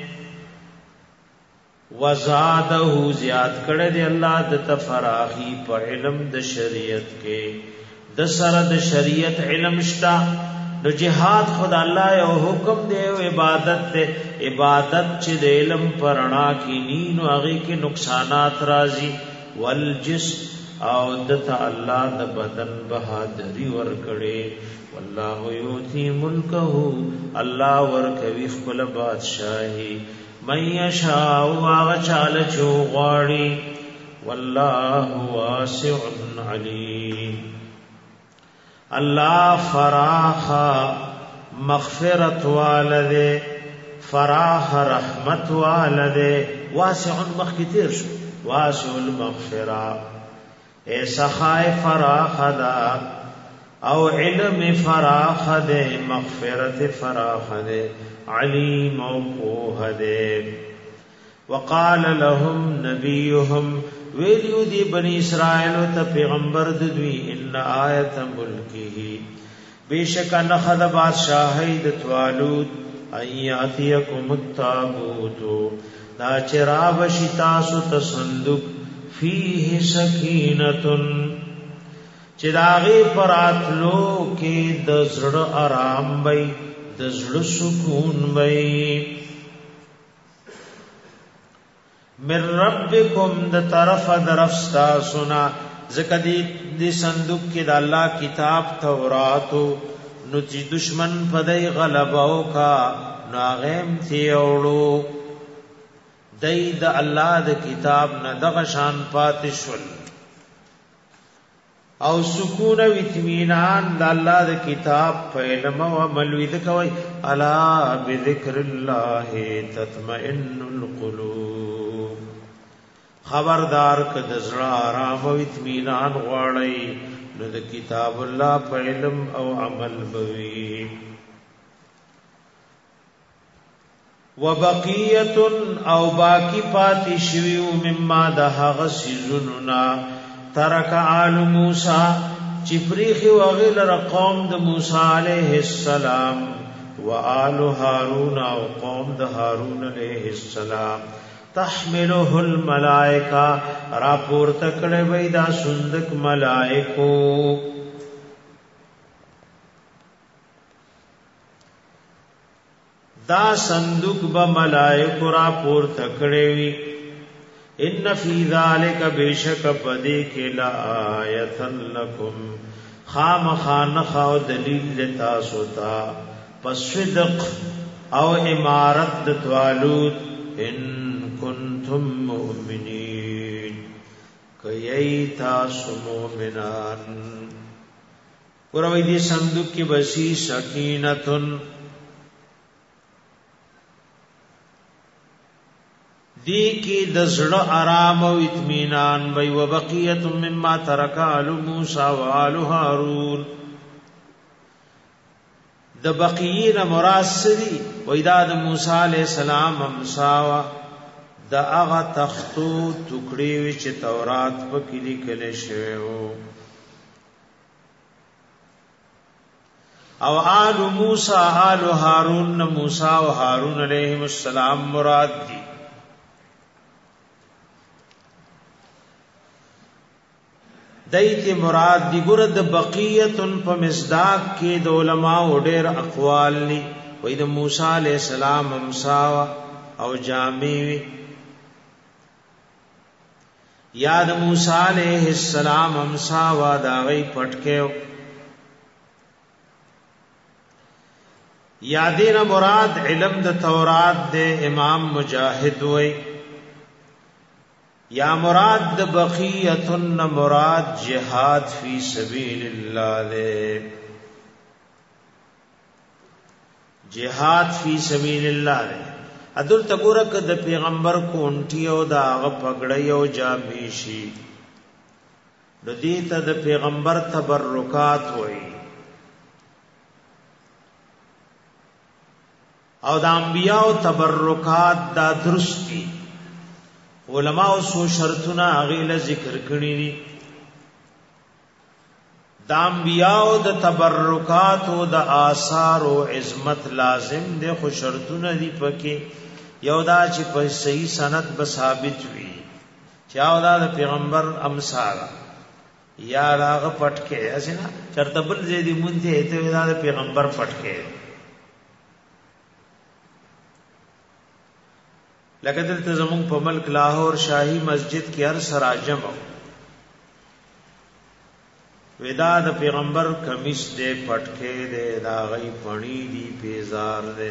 وزاده زیاد کړه دی الله د تفراخی په علم د شریعت کې د سره د شریعت علم شتا نو جهاد خدا الله یو حکم دی او عبادت دی عبادت چې د علم پرنا کې نینو هغه کې نقصانات راځي والجسم او د الله د بدن بہادری ور کړي والله یوتی ملکه الله ور کوي خپل بادشاہي من یشاء واغچال چو غاڑی والله واسع علیم اللہ فراخ مغفرت والده فراح رحمت والده واسع مخکتیر شو واسع المغفرة اے سخای فراخ دا او علم فراخ دے مغفرت فراخ دے علیم او پوہ دے وقال لهم نبیهم ویلیو دی بنی اسرائیل تا پیغمبر دوی ان آیت ملکی بیشک نخد بادشاہی دتوالود ایاتیکم التابوتو دا چراب شتاسو تصندق فیه سکینتن چداغی پراتلو کی دزڑ آرام بی دزڑ سکون بی من ربکم د طرف درفستا سنا زکدی دی صندوق کې د الله کتاب توراتو نو چې دشمن پدای غلباو کا ناغم تیوړو دای د الله د کتاب نه دغه شان پاتشل او سکون او اطمینان د الله د کتاب په علم او عمل وید کوي الا بذکر الله تطمئن القلوب خبردار ک د زړه آرام او اطمینان غواړي نو د کتاب الله په علم او عمل بوي وبقیه او باقی پاتې شویو مما د هغه سيزوننا ترک آل موسی چپریخ وغیل قوم د موسی علیہ السلام و آل هارون او قوم د هارون علیہ السلام تحمله الملائکہ راپور تکڑے بیدا سندک ملائکو دا صندوق با ملائکو راپور تکڑے وی ان فی ذالک بیشک پدی کے لآیتا لکم خام خانخ او دلیل لتاسو تا پسفدق او امارت دتوالود ان کنتم مؤمنین کئی تاسو مومنان قروی دی صندوق کی بسی سکینتن دی کی دزړه آرام او اطمینان وی وبقیت مما ترک آل موسی و آل هارون د بقیین مراسلی ویدا د موسی علیہ السلام امساوا د هغه تختو ټوکړي چې تورات په کې لیکل شوی او آل موسی آل هارون موسی او هارون علیهم السلام مراد دي دایته مراد دی ګور د بقیتن په مصداق کې د علماء ډېر اقوال ني وې د موسی عليه السلام امسا او جامع یا د موسی عليه السلام امسا وا دا غي پټکو یادینا مراد علم د تورات د امام مجاهد وې یا مراد د بقیتن مراد جهاد فی سبیل الله دے جهاد فی سبیل الله دے عدل تګورک د پیغمبر کونټي او دا غ پګړی او جامیشي د دې ته د پیغمبر تبرکات وای او د انبیاء تبرکات دا درستی علماء سو شرطنا غیل ذکر کړی دي د انبیاء د تبرکات او د آثار او عظمت لازم دي خو شرطونه دي پکې یو دا چې په صحیح سند به ثابت وي چې او دا د پیغمبر امثال یا راغه پټکه اسنه چرته بل زیدي مونته ته دا د پیغمبر پټکه لکه دلته زمون په ملک لاهور شاهی مسجد کې هر سراجم ودا د پیغمبر کمیس دې پټکه دې دا غي پڼی دی پیزار دې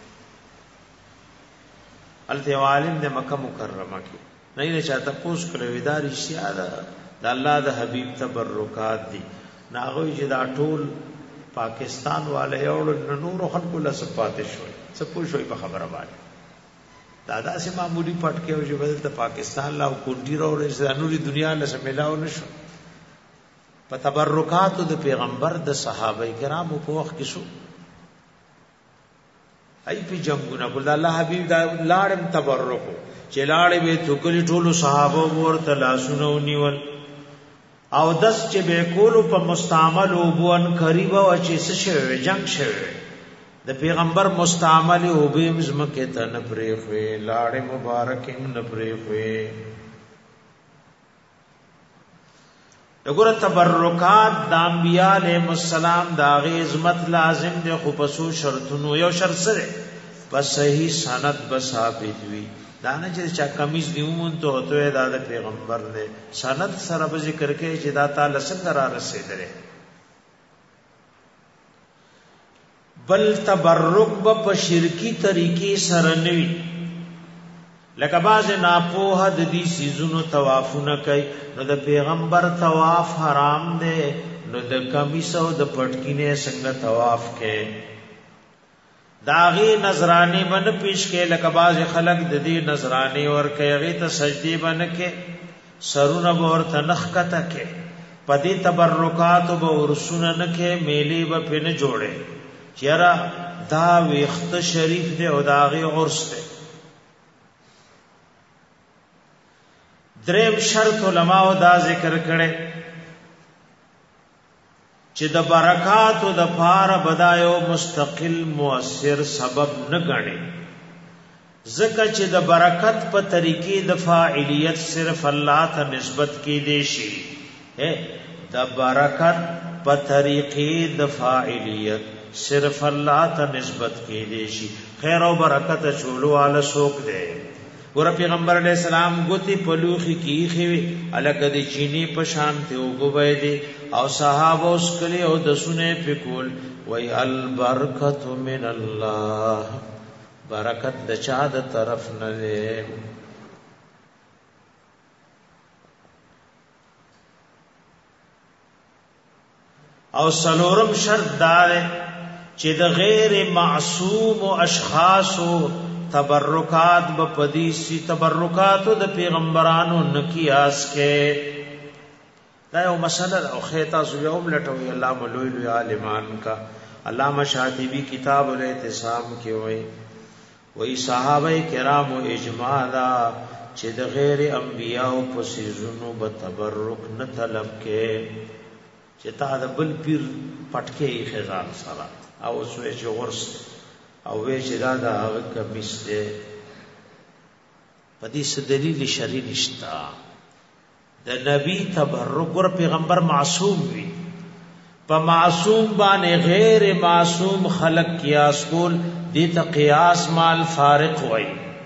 الته عالم دې مکه مکرمه کې نه چاته پوس کړو ودا رښتیا ده د الله د حبیب تبرکات دي ناغوی چې دا ټول پاکستان والے او نور خلکو له صفات شوي څه پوښوي په خبره باندې دادا سي معمولی پټ کې او چې بدل ته پاکستان لا کوټی راوړي نوري دنیا له سملاو نشو په تبرکات د پیغمبر د صحابه کرامو په وخت کې شو ای په جنگونه ګل الله حبیب دا لاړم تبرکو چې لاړې به ټوکلي ټولو صحابه ورته لاسونه ونیول او دس چې به کولو په مستعمل او بون قریب او چې څه شوی جنگ شوی د پیغمبر مستعمل او به مزمکه ته نه پرې خوې لاړې مبارک نه پرې خوې دغه تبرکات د انبیاء علیهم السلام د عظمت لازم دي خو پسو شرطونو یو شرط سره په صحیح سند به ثابت وي دا نه چې چا کمیز دیومون ته هوته دا د پیغمبر نه سند سره به ذکر کوي چې دا تعالی څنګه را رسیدره بل تبرک په شرکی طریقې سره نوي لکه باز ناپوه د دې سيزونو طوافونه کوي نو د پیغمبر طواف حرام دی نو د کمیسو د پټکینه څنګه طواف کوي داغي نظرانی بن پیش کې لکه باز خلق د دې نظرانی ور کوي ته سجدي بن کې سرونه ورته نخکته کې پدې تبرکات او ورسونه نه کې میلی به پنه جوړه چیرې دا وخت شریف دی او داغي عرس دی دریم شرط علماء دا ذکر کړي چې د برکات او د پار بدایو مستقل مؤثر سبب نه غني ځکه چې د برکت په طریقې د فاعلیت صرف الله ته نسبت کې دي شي د برکت په طریقې د فاعلیت صرف الله ته نسبت کې دي شي خیر او برکت چولو ال سوک دے ور پیغمبر علیہ السلام ګوتی پلوخي کیخي الګ د چینی په شان ته وګوي دي او صحابه اوس کلی او د سونه په کول وای البرکت من الله برکت د چا د طرف نه ده او سلورم شرط دار چې د غیر معصوم او اشخاص تبرکات به پدیسی تبرکات د پیغمبرانو نقیاس کې دا یو مسله او خیتا سو یو ملټوي الله ملوی لوی عالمان کا علامہ شاطبی کتاب الاعتصام کې وای صحابه کرام او اجماع دا چې د غیر انبیاء په سيزونو به تبرک نه طلب کې چې تا د بل پیر پټکې خزان سره او سوې چې ورس او وې چې دا د هغه کمیس ده پدې څه دلیل شرعي نشتا د نبی تبرک ور پیغمبر معصوم وي په معصوم باندې غیر معصوم خلق قیاس کول دې ته قیاس مال فارق وای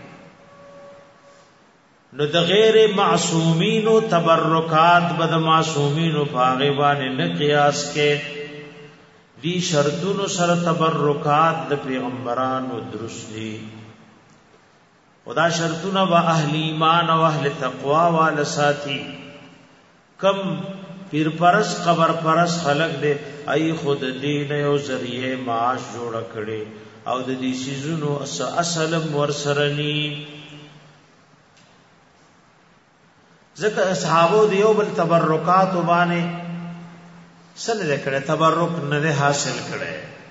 نو د غیر معصومین تبرکات بد معصومین په باندې نه قیاس کې دی شرطونو سره تبرکات د پیغمبرانو درست دي خدا شرطونه با اهل ایمان او اهل تقوا وال ساتي کم پیر پرس قبر پرس خلق دے ای خود دین او ذریعہ معاش جوړ کړي او د دې سيزونو اصل ورسرني ځکه اصحابو دیو بل تبرکات باندې سل کړه تبرک نه حاصل کړي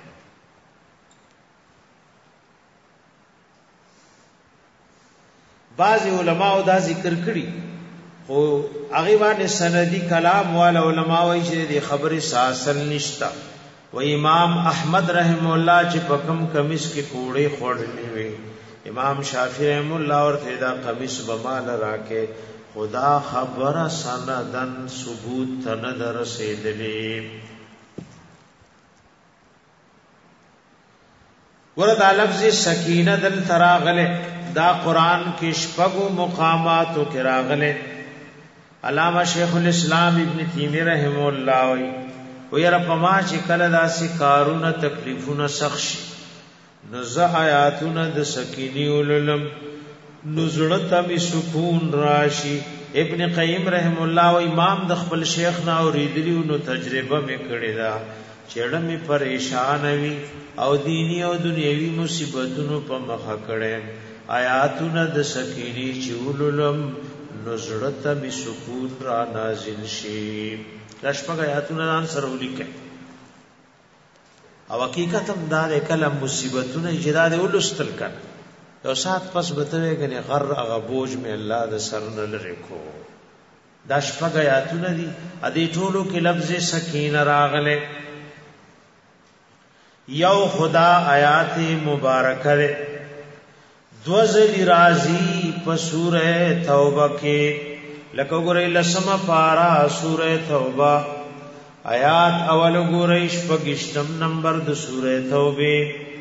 بعض علماء دا ذکر کړي او هغه باندې سندي کلام وال علماء وایي چې دې خبره ساسل نشتا و امام احمد رحم الله چې پکم کمیس کې کوړې خورلې وي امام شافعي رحم الله ورته دا کمیس بمال راکې خدا خبر سندن ثبوت تند رسیدلی وردا لفظ سکینه دل تراغله دا قران کې شپږو مقامات او کراغله علامہ شیخ الاسلام ابن تیمیہ رحم الله وی یرا پما چې کله داسې کارونه تکلیفونه سخش نزه آیاتونه د سکینی وللم نزړه می سکون راشي ابن قیم رحم الله او امام د خپل شیخ نا اوریدلی نو تجربه می کړی دا چړه می پریشان وي او دینی او دنیوي مصیبتونو په مخه کړي آیاتونه د سکینی چوللم نزړه می سکون را نازل شي لشپګ آیاتونه ځان سره ولیکي او حقیقت هم دا کله مصیبتونه اجرا دی ولستل کړه یو سات پس بتوي کنه غر هغه بوج می الله د سر نه لری کو دا شپږ آیاتونه دي ا دې ټولو کې لفظ سکینه راغله یو خدا آیات مبارکه ده دوزل رازی په سوره توبه کې لکه ګورې لسمه پارا سوره توبه آیات اول ګورې شپږشتم نمبر د سوره توبه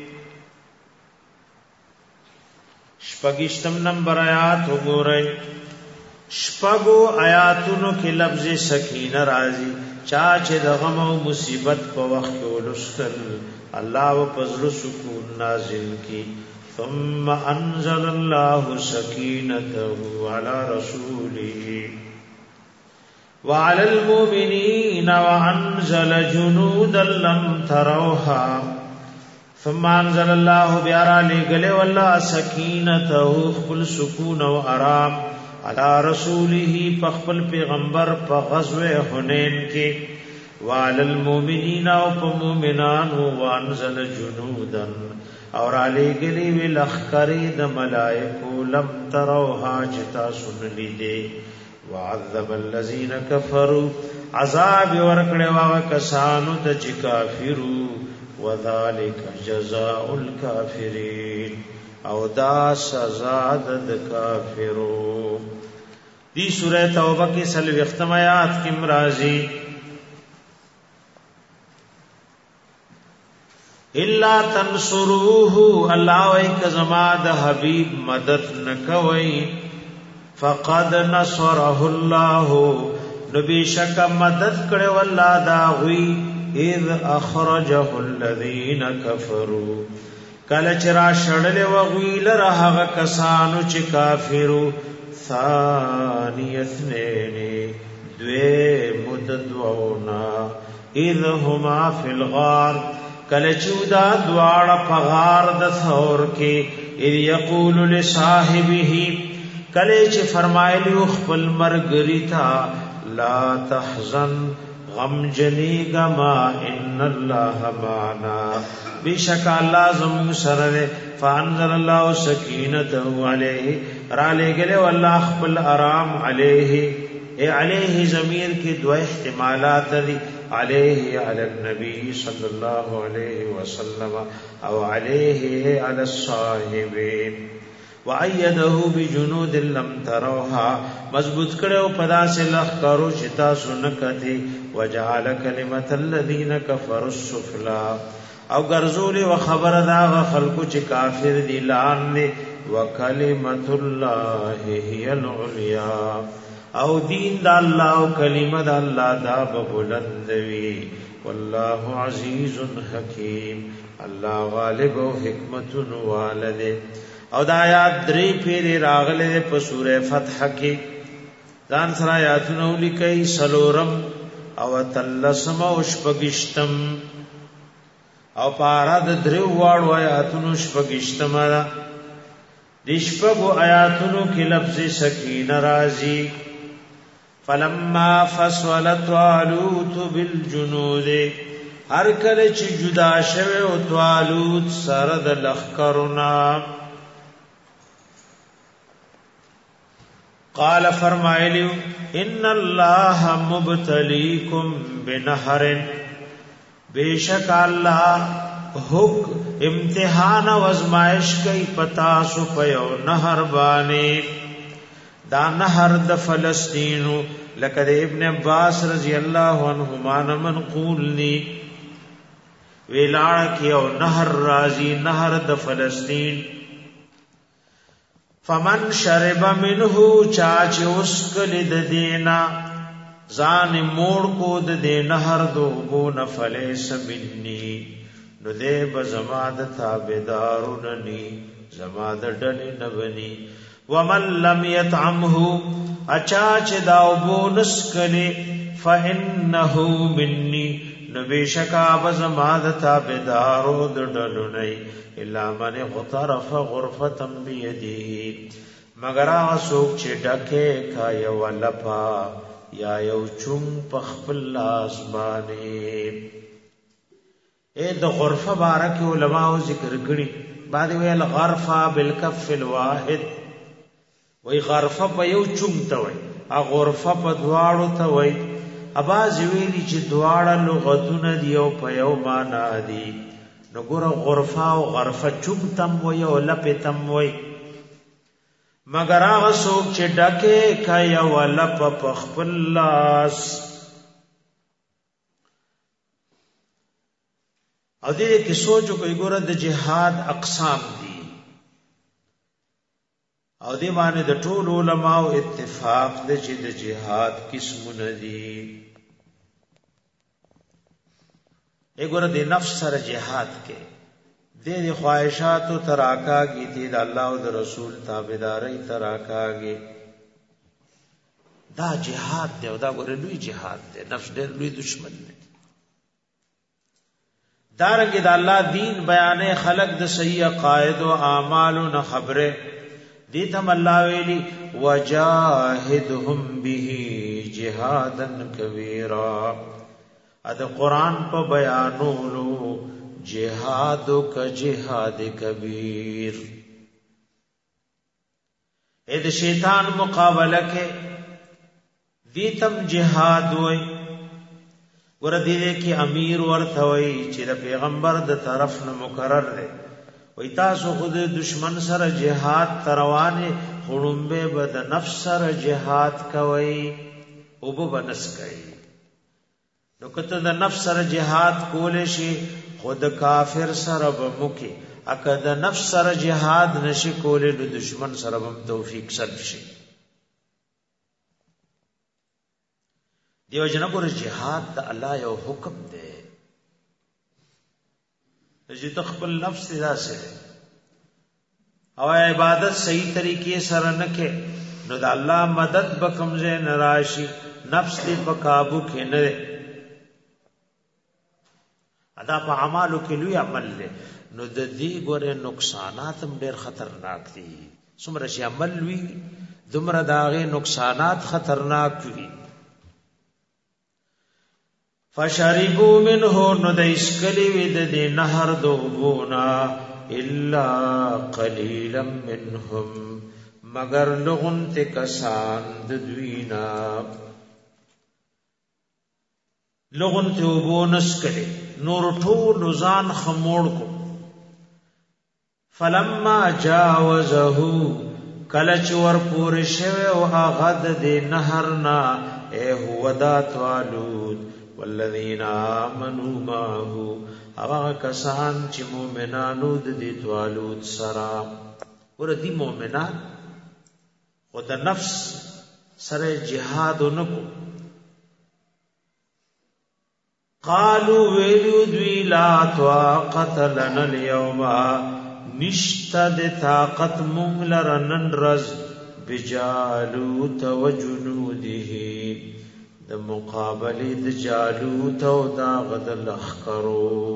شپږشتم نمبر آیات وګورئ شپږو آیاتونو کې لفظ سکینه راځي چا چې د غم او مصیبت په وخت ولستل الله و فضل سکون نازل کی ثم انزل الله سکینته على رسوله وعلى المؤمنين وانزل جنودا لم تروها ثم انزل الله بیارا لګله والله سکینته خپل سکون او آرام علی رسوله خپل پیغمبر په غزوه حنین کې وعلى المؤمنین او په مؤمنانو وانزل جنودا اور علی گلی ولخری د ملائکو لم تروها جتا سنلی دے وعذب الذین کفروا عذاب ورکړه وا کسانو ته چې کافرو وذالک جزاء الکافرین او دا سزا د کافرو دی سورہ توبہ کې سلوی ختم آیات کې مرাজি الا تنصروه الله وای کزما د حبیب مدد نکوي فقد نصره الله نبی شک مدد کړي والله دا وی اذ اخرجه الذين كفروا کله چې را شړل و غویل راه کسانو چې کافرو ثانی اثنین دوی مددونا اذ هما فی الغار کله چې دا دواړه په غار د ثور کې اذ یقول لصاحبه کله چې فرمایلی خپل مرګری تا لا تحزن غم جنی گما ان الله معنا بیشک الله زم سره فانزل الله سکینته علیه را لګله والله خپل آرام علیه اے علیه ضمیر کې دوه احتمالات دي علیه علی النبی صلی الله علیه وسلم او علیه علی الصاحبین وعیده بجنود لم تروها مضبوط کړو پدا سے لخ کرو شتا سنکتی وجعل کلمت الذین کفروا السفلا او ګرځول و خبر دا خلق چې کافر دي لان دي وکلمت الله هی العلیا او دین د الله او کلمه د الله دا بلند وی والله عزیز حکیم الله غالب او حکمت والده او دا آیات درې پیری راغله په سوره فتح کې ځان سره آیاتونه لیکي سلورم او تلسم او شپږشتم او پارا د درې واړو آیاتونو شپږشتم را د شپږو آیاتونو کې لفظ سکینه راځي فلما فصل طالوت بالجنود هر کله چې جدا شوه او طالوت سره د لخرنا قال فرمایلیو ان الله مبتلیکم بنهر بیشک الله حق امتحان او ازمائش کوي پتا سو پيو نهر باندې دا نهر د فلسطین لکه ابن عباس رضی الله عنهما منقول ني ویلاړ کیو نهر رازی نهر د فلسطین فمن شرب منه چاچ اسکل د دینا ځان موړ کو د نهر دو بو نفلیس منی نو دې بزماد تابعداروننی زماد ډل نبنی ومن لم يطعمه اچاچ دا بو نسکل فانه مني نبیشکا بزما د تابدارو د ډلونی الا من غطرف غرفتا بیدی مگر آغا سوک چه ڈکے کا یو لپا یا یو چون پخپل لازبانی اے د غرفه بارک علماء ذکر کړي بعد ویل غرفه بالکف الواحد وی غرفه په یو چون ته وي ا غرفه په دواړو ته وي اباز ویلی چې دواړه لغتونه دی او په یو معنا دي نو ګوره غرفه او غرفه چون تم وي او لپه تم وي مگر هغه څوک چې ډکه کای او لپه په خپل لاس او دې کې سوچ کوي ګوره د جهاد اقسام دي او دې باندې د ټول علماء اتفاق دي چې د جهاد قسمونه دي ګوره د نفس سره جهاد کې د خواہشات او تراکاږي دي د الله او د رسول تابعداري تراکاږي دا جهاد دی او دا ګوره لوی جهاد دی نفس ډېر لوی دشمن دی دارنګ د الله دین بیانې خلق د صحیح عقاید او اعمال او خبره دې تم الله ویلي وجاهدهم به جهادا کبیرا د قران په بیانولو جهاد کا جهاد کبیر اې د شیطان مقابله کې دې تم جهاد وای ور دې کې امیر ورته وای چې د پیغمبر د طرف نه مقرر دی وای تاسو خود دشمن سره جهاد تروانه خړومبه بد نفس سره جهاد کوي او به بنس کوي نو کته د نفس سره جهاد کول شي خود کافر سره به مکه اکه د نفس سره جهاد نشي کول د دشمن سره هم توفیق سره شي دیو جنا ګور جهاد د الله یو حکم دی چې تخپل نفس ادا سره او عبادت صحیح طریقې سره نکې نو د الله مدد بکم زه نراشي نفس دې په काबू کې نه ادا په اعمالو کې لوی عمل له نو د دې ګوره نقصانات هم ډېر خطرناک دي څومره چې عمل وی دومره داغه نقصانات خطرناک دي فشربوا منه نو د اسکلی وی د نهر دوبونا الا قليلا منهم مگر لغن تکسان د دوینا لغن توبونس کړي نور ټول ځان خموړ کو فلما جاوزه کلچ ور پور شوه او هغه د نهرنا اے هو ذات والود والذین آمنوا معه هغه کسان چې مؤمنانو د دې توالود سره ور دي مؤمنان خود نفس سره جهاد نکو قالوا ویلو دوی لا طاقت لنا اليوم نشتد طاقت مونږ لرنن رز بجالوت وجنوده د مقابله د جالوت او دا غد لخرو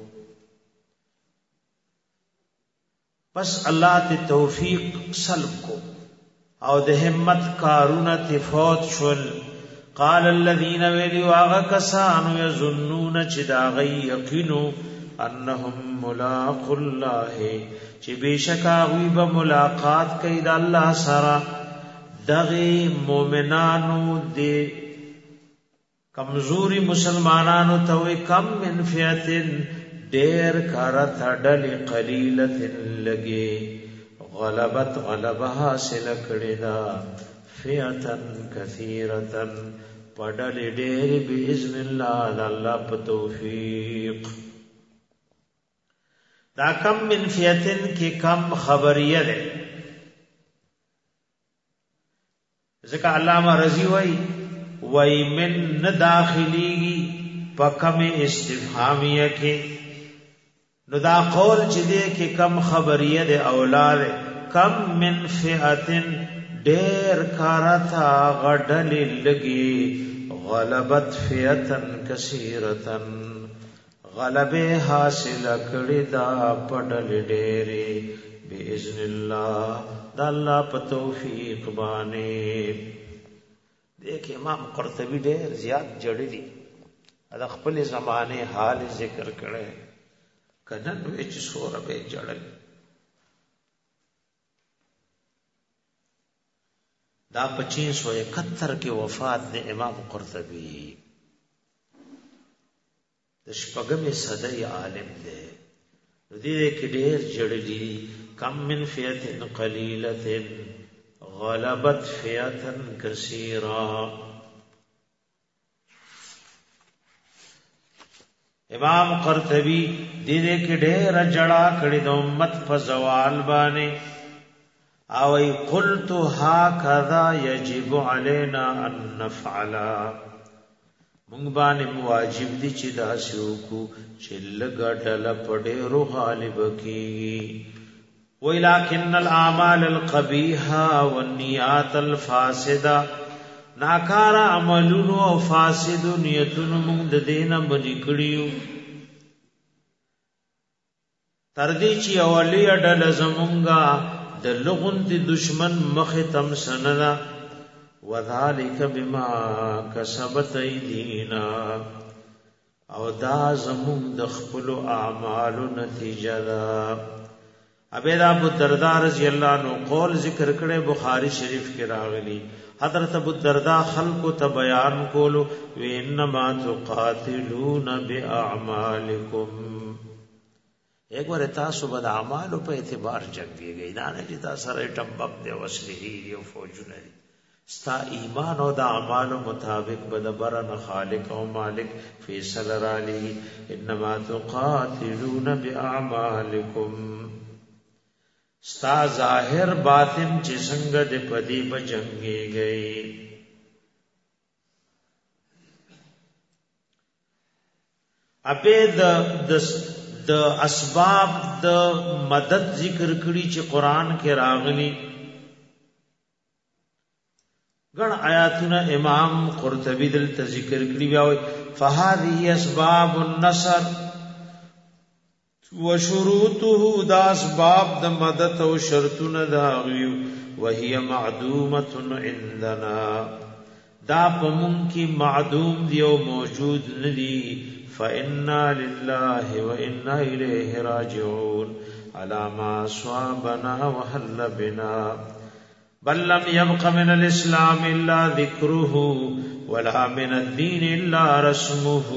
پس الله ته توفیق سلب کو او د همت کارونه ته فوت شول قال الذين ويلوا كسانوا يظنون چې دا غي یقینو انهم ملاق الله چې بشکا وي به ملاقات کوي د الله سره دغه مؤمنانو دي کمزوري مسلمانانو ته وي کم من فئتن ډېر کار تړل قليله لګي غلبت غلبها حاصل کړي دا فئتن كثيرتن پډل ډېر باذن الله الله په توفیق دا کم من فئتن کې کم خبریه ده ځکه علامه رضی وای من نه داخليږي په کم استفهامیه کې نو دا قول چې دې کې کم خبریه ده اولاد کم من فئتن ډیر کارتا غډل لګي غلبت فیتن کثیرتن غلبه حاصل کړي دا پډل ډېری باذن الله د الله په توفیق باندې. دیکھ امام قرطبی ډېر زیات جړلی دا خپل زمانه حال ذکر کړي کنه نو چې سوره به جړل. دا 2571 کې وفات د امام قرطبی د شپږمې صدۍ عالم دی. نو دې کې ډېر جړلی کم من فیتن قلیلتن غلبت فیتن کثیرا. امام قرطبی دې کې ډېر جړا کړي د امت په زوال باندې او ای قلت هکذا یجب علینا ان نفعل مونږ باندې واجب دي چې دا شوکو چې لګډل پډې روح غالب کی. ولکن الاعمال القبیحه والنیات الفاسده ناکار عملونو او فاسد نیتونو مونږ د دینه باندې کړیو تر دې چې اولی اډل زمونږه د لغون دی دشمن مخ تم سننا وذالک بما کسبت ایدینا او دا زمون د خپل اعمال نتیجه ده. ابي ابو الدرداء رضی الله عنه قول ذکر کړي بخاری شریف کې راغلي. حضرت ابو الدرداء خلق ته بیان کولو و انما تقاتلون باعمالکم. ایک بار تاسو بد اعمالو په اعتبار جنگيږي دا نه چې تاسو سره ټمبم دی وسلې یو فوجونه دي. ستا ایمان او د اعمالو مطابق بدبرن خالق او مالک فیصله را لي. انما تقاتلون باعمالکم ستا ظاهر باطن چې څنګه د پدی په جنگيږي. ابه د اسباب د مدد ذکر کړي چې قران کې راغلي غن آیاتونه امام قرطبی دلته ذکر کړي بیا فهذه اسباب النصر وشروطه دا اسباب د مدد او شرطونه دا غيو وهي معدومه عندنا دا پمون کی معدوم دی او موجود ندی. فإنا لله وإنا إليه راجعون على ما أصابنا وحل بنا بل لم يبق من الإسلام إلا ذكره ولا من الدين إلا رسمه.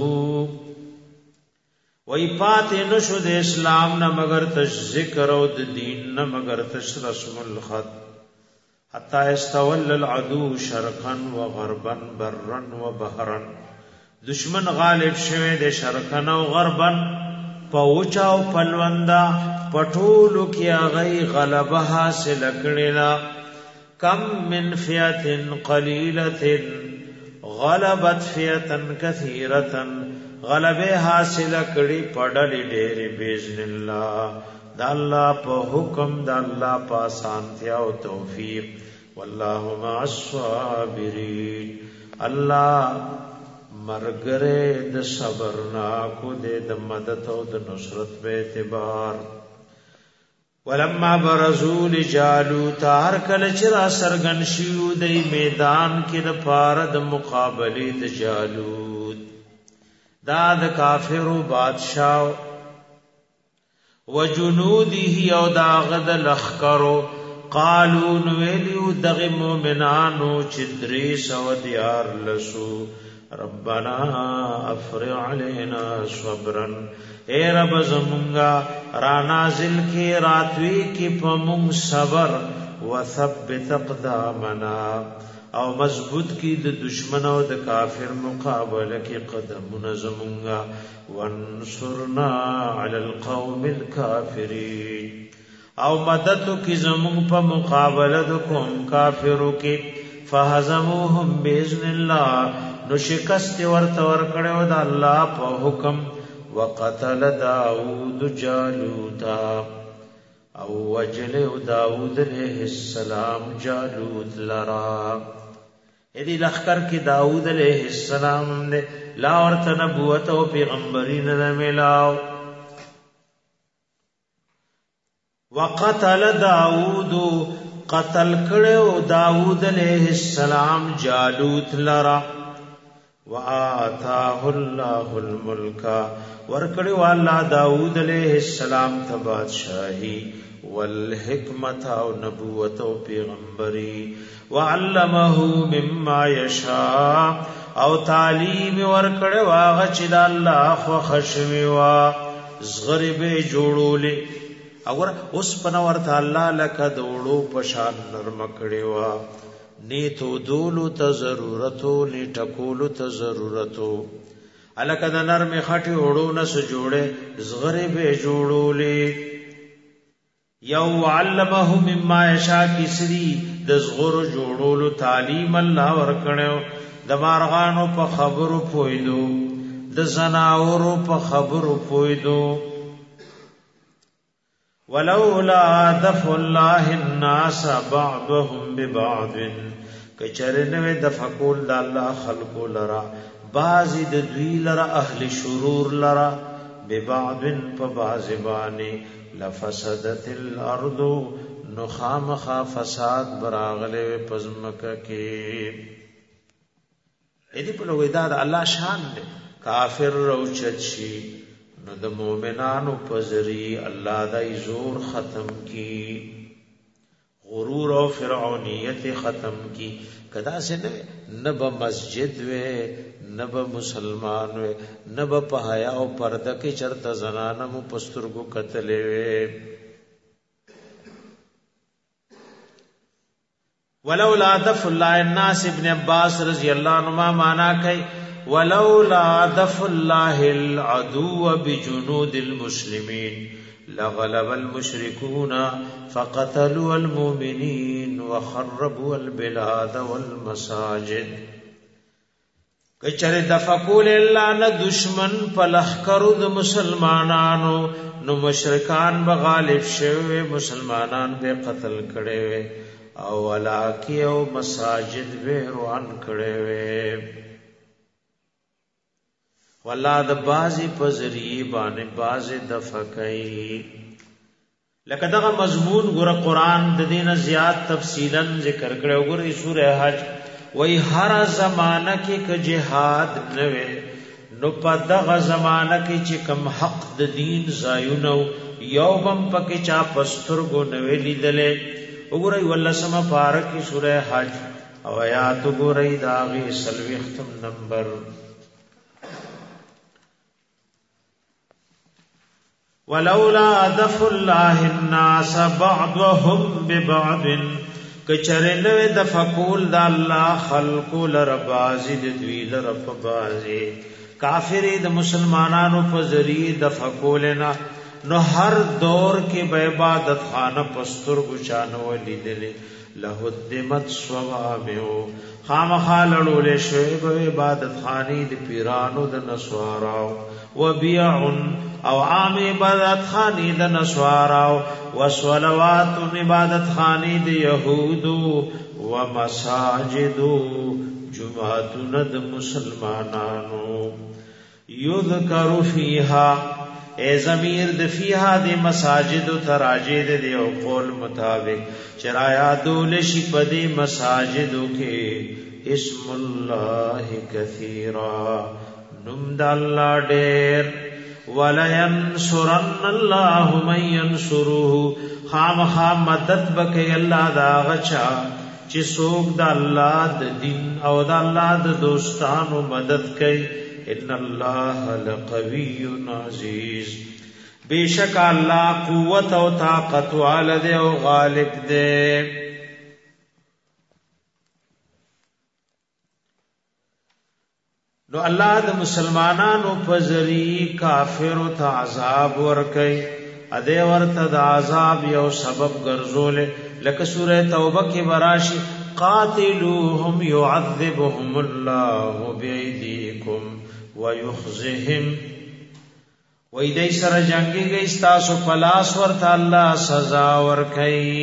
وإفات نشد اسلام نہ مگر تش ذکر و دین نہ مگر تش رسم الخط حتى استول العدو شرقا وغربا برا وبحرا. دشمن غالب شوه د شرقن او غربن پوچا او پلوندا پټولو کې غي غلبه حاصل کړي. کم من فئه قليله غلبت فئه كثيره غلبه حاصل کړي پډل ډېر باذن الله د الله په حکم د الله په سانتیا او توفیق. والله مع الصابرین الله مرګره د صبر نا کو د مدد او د نصرت په اعتبار. ولما برزوا لجالوت هر کله چې را سرګن شیو د میدان کې د پاره د مقابله د جالوت دا د کافرو بادشاہ وجنوده او دا غد لخکرو قالو نویلیو دغ مومنانو چدری سو دیار لسو ربنا افرغ علینا صبرا اے رب زمونگا رانازل کی راتوی کی پمونگ صبر وثبت اقدامنا او مضبوط کی د دشمن او د کافر مقابله کی قدمونه زمونگا وانصرنا علی القوم الكافرین او مدد کی زمون په مقابله د قوم کافرو کی فهزموهم باذن الله نو شکست ورته ور کړو د الله په حکم. وقتل داوود جالوتا او وجل داود علیہ السلام جالوت لرا ادی لخر کی داود علیہ السلام نے لا ورت نبوت او پیغمبرین نہ ملاو وقتل داود قتل کړو داود علیہ السلام جالوت لرا وآتاه الله الملك ورکړو الله داود علیہ السلام ته بادشاہی والحکمت او نبوت او پیغمبری وعلمه مما یشاء او تعلیم ورکړو هغه چې د الله خو خشوي وا زغرب جوړولې اور اوس پنورت الله لکه دوړو پشان نرم کړي وا نیتو دولو ته ضرورتو نیټکولو ته ضرورتو الکه د نرم خټي وړو نس جوړه زغره به جوړولې یو علمه مما یشاء کسری د زغرو جوړولو تعلیم الله ورکړو د مارغانو په خبرو پویدو د زناورو په خبرو پویدو ولولا دفع الله الناس بعضهم ببعض کچرنه دفقول د الله خلق لرا بعض د دوی لرا اهل شرور لرا ببعض فبعض بانی لفسدت الارض نخامخ فساد براغله پزمک کې اې په لویداد الله شان دې کافر روچت شي نو د مومنانو پزری الله دای زور ختم کی غرور او فرعونیت ختم کی کدا سے نب مسجد وے نب مسلمان وے نب په حیا او پرده کې چرته زنانه مو پسترګو قتلې وے ولولا دفع الله الناس ابن عباس رضی الله عنهما معنا کوي ولولا دفع الله العدو بجنود المسلمين لغلب المشركون فقتلوا المؤمنين وخربوا البلاد والمساجد کچره دفقول الله نه دشمن پلخ کرو د مسلمانانو نو مشرکان به غالب شوه مسلمانان به قتل کړي او ولاکی او مساجد به روان کړي والله د بازي په ذریعہ باندې بازي دفع کوي لکه دغه مضمون ګره قران د دینه زیات تفصیلا ذکر کړو ګره سوره حج وای هر زمانہ کې ک جهاد نوې نو په دغه زمانہ کې چې کم حق د دین زایونو یو بم پکې چا پسترګو نوې لیدلې وګورئ ولله سم پارک سوره حج او آیات وګورئ داغه سلوي ختم نمبر ولولا دفع الله الناس بعضهم ببعض کچرنه دفقول د الله خلق لربازي د دوی لربازي کافر د مسلمانانو په ذریعہ دفقولنا نو هر دور کې به عبادت خانه پستر ګچانو لیدلې لهدمت صوامعو خامخالړول شوی به عبادت خانی د پیرانو د نسواراو وبيع او عام عبادت خانی د نسواراو وصلوات عبادت خانی د يهودو ومساجد جمعتون د مسلمانانو یذکر فیها ای ضمیر د فیها د مساجد تراجد د یو قول مطابق چرایا دول شي په د مساجدو کې اسم الله کثیرا نم د الله ډېر ولینصرن الله من ينصره خامخا مدد بکي الله دا غچا چې څوک د الله د دین او د الله د دوستانو مدد کوي ان الله لقوی عزیز بیشک الله قوت او طاقت والده او غالب ده نو الله د مسلمانانو په ذریعہ کافر او عذاب ور کوي اده ورته د عذاب یو سبب ګرځول لکه سوره توبه کې براشي قاتلوهم يعذبهم الله بأيديكم ويخزهم وای دای سره جنگي گئی تاسو پلاس ورته الله سزا ورکړي.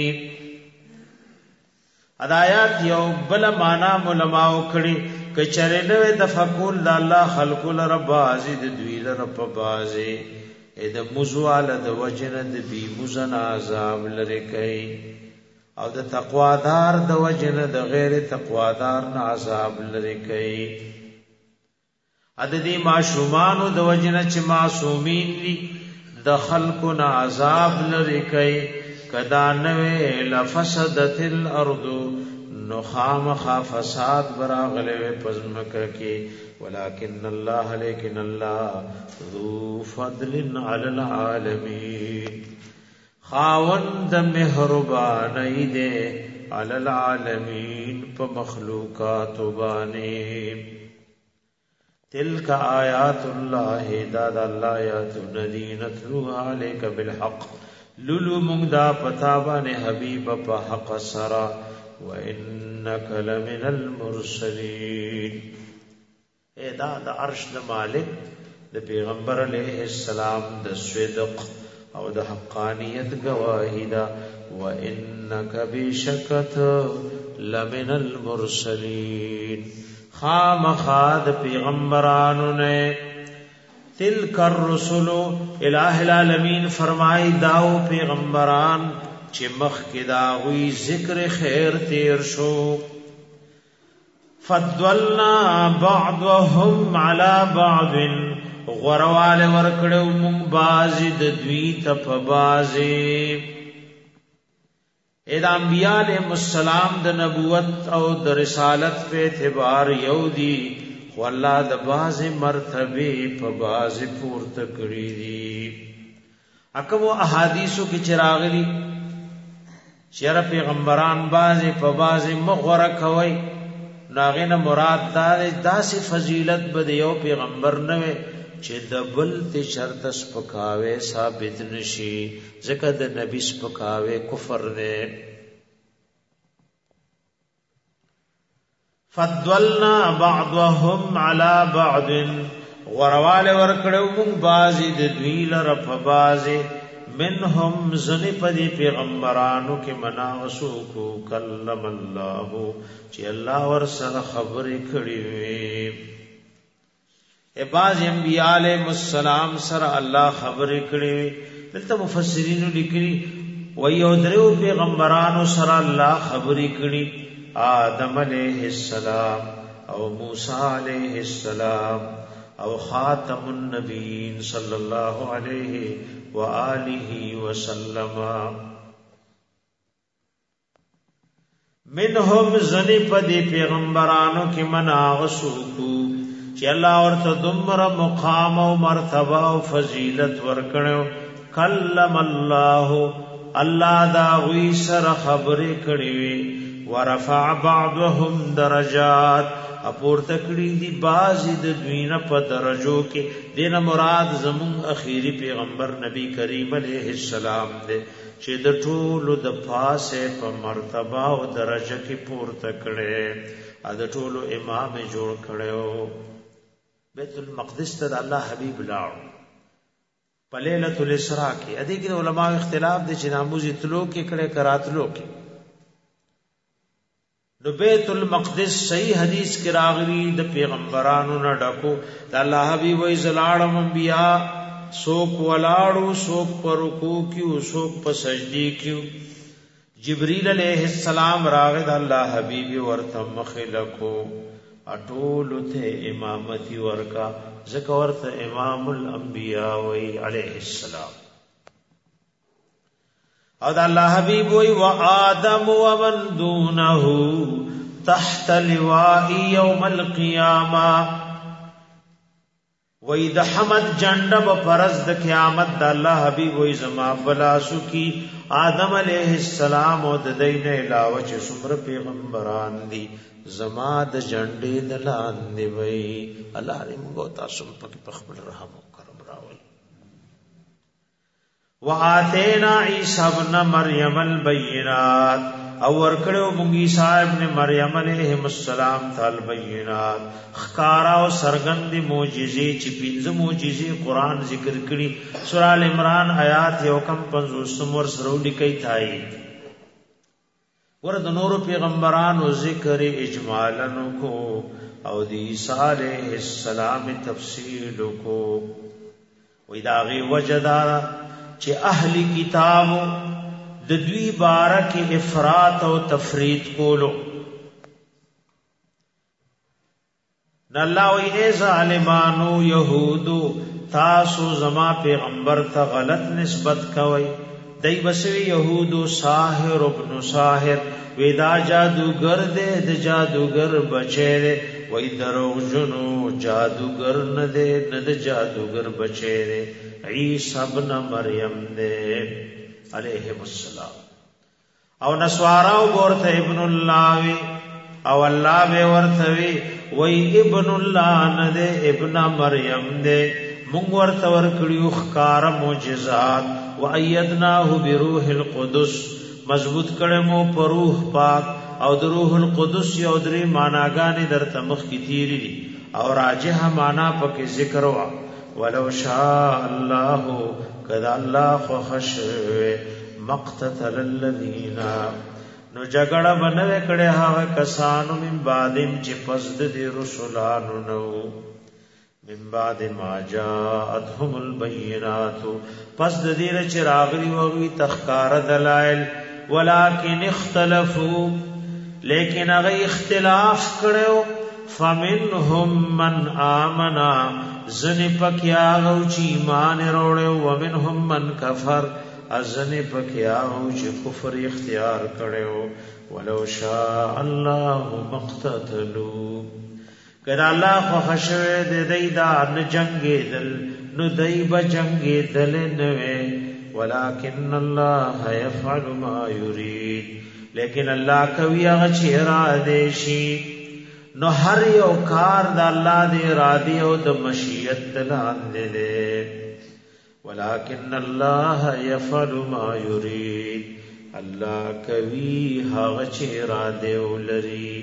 ادایات یو بل معنا علماء کړي کچره نو د فقول د الله خلق لرب ازید دوی لرب بازي د مزوال د وجنه د بي مزن عذاب لري کوي او د تقوادار د وجنه د غیر تقوادار نه عذاب لري کوي. عددی معصومانو د وجنه چې معصومین دي د خلقو نه عذاب لري کوي. کدا نوې لفسدت الارض نو خامخا فساد براغله پزمکه کې ولکن الله لیکن الله ذو فضل علی العالمین خاوند مهربانی دے علی العالمین په مخلوقات باندې. تلک آیات الله داد الله آیات الذین تلوها علیک بالحق لولو مغدا پتابان حبیب په حق سرا وانک لمن المرسلین. اے دا د عرش د مالک د پیغمبر علیہ السلام د صدق او د حقانیت گواہی دا وانک بشکت لمن المرسلین خامخاد پیغمبرانو نے. تلک الرسل الہ العالمین فرمائی داو پیغمبران چې مخ کې دا وی ذکر خیر تیر شو. فضلنا بعضهم على بعض غروال ورکړو مونږ بازي د دوی ته په بازي. اې د انبیاء علیهم السلام د نبوت او د رسالت په اعتبار یو دی خو الله د بازي مرتبه په بازي پورته کړی دي. اکمو احادیثو کې چراغلی شر پیغمبران بازي په بازي مغره کوي ناغینه مراد داسې فضیلت بده یو پیغمبر نه چې د بل ته شرط سپکاوي ثابت نشي ځکه د نبی سپکاوي کفر دی. فضلنا بعضهم على بعض غروال ورکړو مون بازي د دوی لره په بازي منهم زنی پدی پیغمبرانو کې منا وسوکو کلم الله چې الله ورسره خبرې کړې وي. بعض انبیاء علیهم السلام سره الله خبرې کړې وي. دلته مفسرین لیکلي وایو درو پیغمبرانو سره الله خبرې کړې آدم علیہ السلام او موسی علیہ السلام او خاتم النبیین صلی اللہ علیہ وآلہ وسلم. منهم زنی پدی پیغمبرانو کی مناغسوکو چی اللہ ورطا دمر مقام و مرتبہ و فضیلت ورکنو. کلم اللہ اللہ دا غوی سر خبری کڑیوی ورفع بعضهم درجات اپور تکڑی دی بازی د دوینا په درجو کې. دین مراد زمون اخیری پیغمبر نبی کریم علیہ السلام دے چې د ټولو د پاسه په مرتبه او درجه کې پور تکړه ا د ټولو امام جوړ کړو. بیت المقدس ته الله حبیب لاړ په ليله الاسراء کې. ا دې کې علماء اختلاف دي چې ناموزي تلو کې کړه کراتلو کې. نو بیت المقدس صحیح حدیث کی راغلی د پیغمبرانو نه ډکو. د الله حبیب وای زلاړم انبیاء سوک ولاړو سوک پر رکوع کیو سوک په سجدی کیو. جبرئیل علیہ السلام راغ د الله حبیب ورته مخلکو اټول ته امامتی ورکا ذکر ورته امام الانبیاء وای علیہ السلام. او د الله حبیب وی و آدم ومن دونه تحت لواء یوم القیامه. وی د حمد جنډب پرز د قیامت د الله حبیب وی زما بلاسو کی آدم علیہ السلام او د دین علاوه چې څومره پیغمبران دي زما د جنډې د لاندې وی. الله دې موږ تاسو په خپل رحم او کرم راوړي. وآتینا عیسی ابن مریم البینات او ورکړو مونږ عیسی ابن مریم علیه السلام تعالی بینات خکارا او سرګند معجزې چې پنځه معجزې قران ذکر کړي سورہ ال عمران آیات یو کم 50 ور سره لیکي تای ورته نور پیغمبرانو ذکر اجمالا کو او د عیسی علیہ السلام تفصیل کو وې داغي وجدا چې اهلی کتابو د دوی بارک افراط او تفرید کولو نالله وې ظالمانو يهودو تاسو زما پیغمبر ته غلط نسبت کوي دای بسوی يهودو ساحر ابن ساحر ودا جادوگر دے د جادوگر بچے دے وای دروغ جنو جادوگر نه دے نه د جادوگر بچے دے عیسی ابن مریم دے علیہ السلام او نسواراو ورته ابن الله وی او الله به ورته وی وای ابن الله نه دے ابن مریم دے مونږ ورته ورکړیو ښکار معجزات وَأَيَّدْنَاهُ بِرُوحِ الْقُدُسِ مضبوط کړه مو پر روح پاک او د روح القدس یو درې معناګانې درته مخ کی تیری دي او راجح معنا پکې ذکر وا ولو شاء الله کذا الله خو خشوه مقتتل الذين نو جګړه بنوي کړه هغه کسانو من بعدم چې پس د رسولانو نو من بعد ما جاءتهم البينات پس د دې چې راغلي وغوي تخکار دلائل ولكن اختلفوا لیکن هغه اختلاف کړو فمنهم من آمنا زن پکیا او چې ایمان وروړو ومنهم من کفر ازن پکیا او چې کفر اختیار کړو ولو شاء الله مقتتلوا کدا الله خو خشوه د دې دا نه جنگي دل نو دای به جنگي دل نه وي ولکن الله يفعل ما يريد لیکن الله کوي هغه چې اراده شي نو هر یو کار د الله د اراده او د مشیت لاندې دی ولکن الله يفعل ما يريد الله کوي هغه چې اراده ولري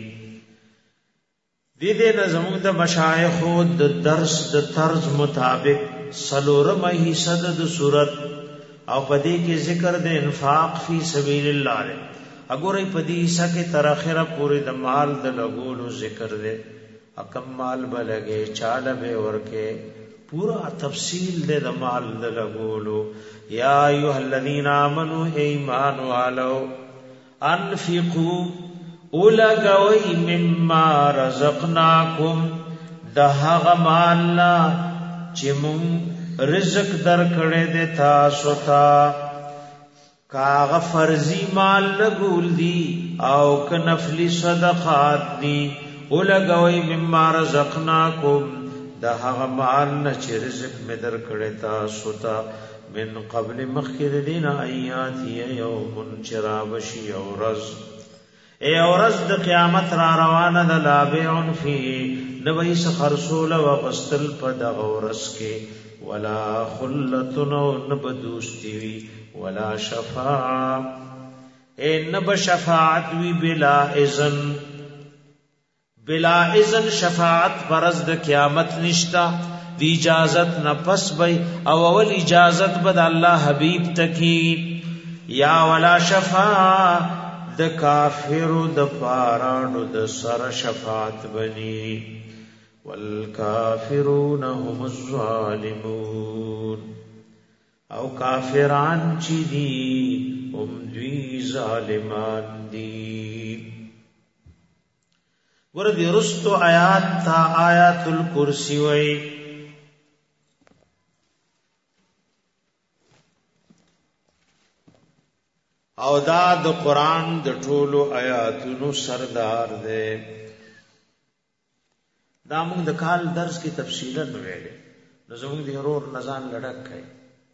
دې نه زموږ د مشایخ د درس د طرز مطابق سلورم حصہ د صورت او پدې کې ذکر د انفاق فی سبیل الله له اګورې پدې حصہ کې تر اخره پورې د مال د لګولو ذکر دی اکم مال بلګې چاله به ورکه پورا تفصیل د مال د لګولو یا ایه الذین آمنو ایمان والو انفقوا اولګوي مما رزقناکم دهغه مال چې مون رزق درکړې د تاسو ته کاغه فرضی مال لګول دي او ک نفلی صدقات دي اولګوي مما رزقناکم دهغه مال چې رزق مې درکړې تاسو ته من قبل مخکې دین ایات یوم چرابشی اورز اے اورز د قیامت را روانه د لابعن فی نوې سخرسول و غستل په د اورز کې ولا خلتن نبدوستی وی ولا شفاعه اے نب شفاعت وی بلا اذن شفاعت پرز د قیامت نشتا دی اجازت نہ پس بئی او اول اجازت بد اللہ حبیب تکی یا ولا شفاعه د کافر د پارانو د سر شفاعت بنی والکافرون هم الظالمون او کافران چی دی هم دوی ظالمان دی وردی رستو آیات تا آیات الکرسی وی او دا د قران د ټولو آیاتونو سردار دی دا موږ د کال درس کې تفصیلا ویلې نو زموږ د هرور نزان لړک کړي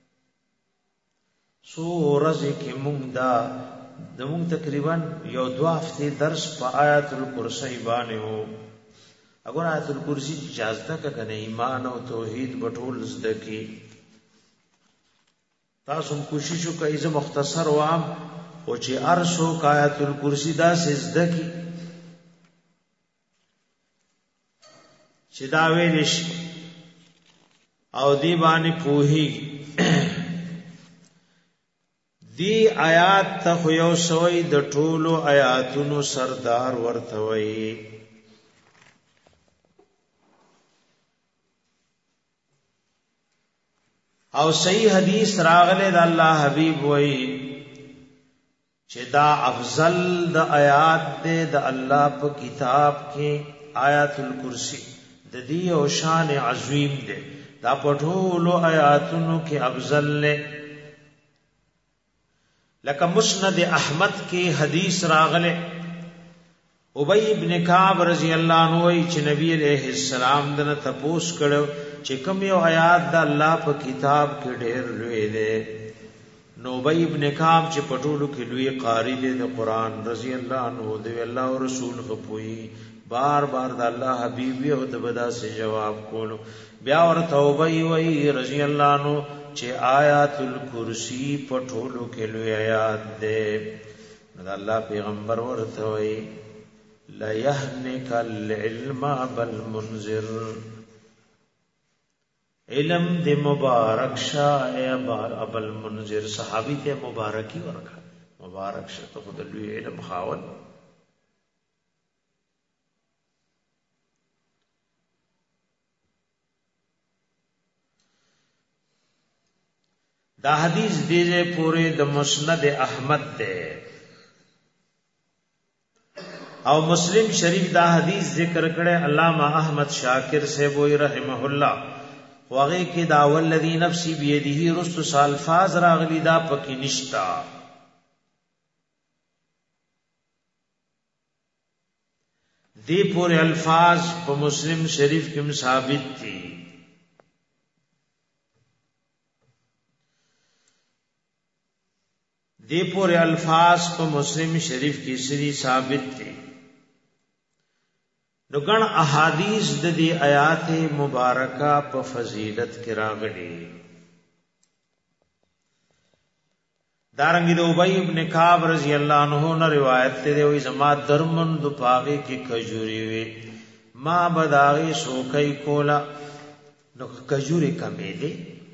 سو ورځې کې موږ دا د موږ تقریبا یو دوا هفته درس په آیات الکرسی باندې وو اگر آیات الکرسی اجازه ده کنه ایمان او توحید بټول زده کی تاسو کوشش وکړئ زه مختصر وام او چې ارسو آیت الکرسی دا سجده کی چې دا ویل شي او دی باندې پوهی دی آیات ته خو یو سوی د ټولو آیاتونو سردار ورته وی او صحیح حدیث راغله د الله حبیب وی چې دا افضل د آیات دے د الله په کتاب کې آیات الکرسی د دې او شان عظیم دے دا پټولو آیاتونو کې افضل نه لکه مسند احمد کې حدیث راغله ابی ابن کعب رضی الله عنه وی چې نبی علیہ السلام دنه تپوس کړو چې کوم یو آیات د الله په کتاب کې ډېر لوی دی نو ابی ابن کعب چې پټولو کې لوی قاری دی د قران رضی الله عنه دی الله او رسول خپوي بار بار د الله حبیب او د بدا سے جواب کولو بیا ور توبه وی رضی الله عنه چې آیات الکرسی پټولو کې لوی آیات دی نو الله پیغمبر ورته وی لا يهنك العلم بالمنذر علم دے مبارک شاہ ابل منذر صحابی تے مبارکی ورکا مبارک شاہ تو خود لوی علم خاون دا حدیث دیجے پورے د مسند احمد تے او مسلم شریف دا حدیث ذکر کرے علامہ احمد شاکر سے بوئی رحمہ اللہ واغه کې دا والذی نفسی بیده رست الفاظ راغلی دا پکې نشتا دی پورے الفاظ په مسلم شریف کې ثابت دي دی پورے الفاظ په مسلم شریف کې سری ثابت دي نو ګڼ احادیث د دې آیات مبارکه په فضیلت کې راغلي دارنګ د ابی ابن کعب رضی الله عنه نه روایت ته وي زما درمند پاغه کې کجوري وي ما بداغي سوکای کولا نو کجوري کمې دي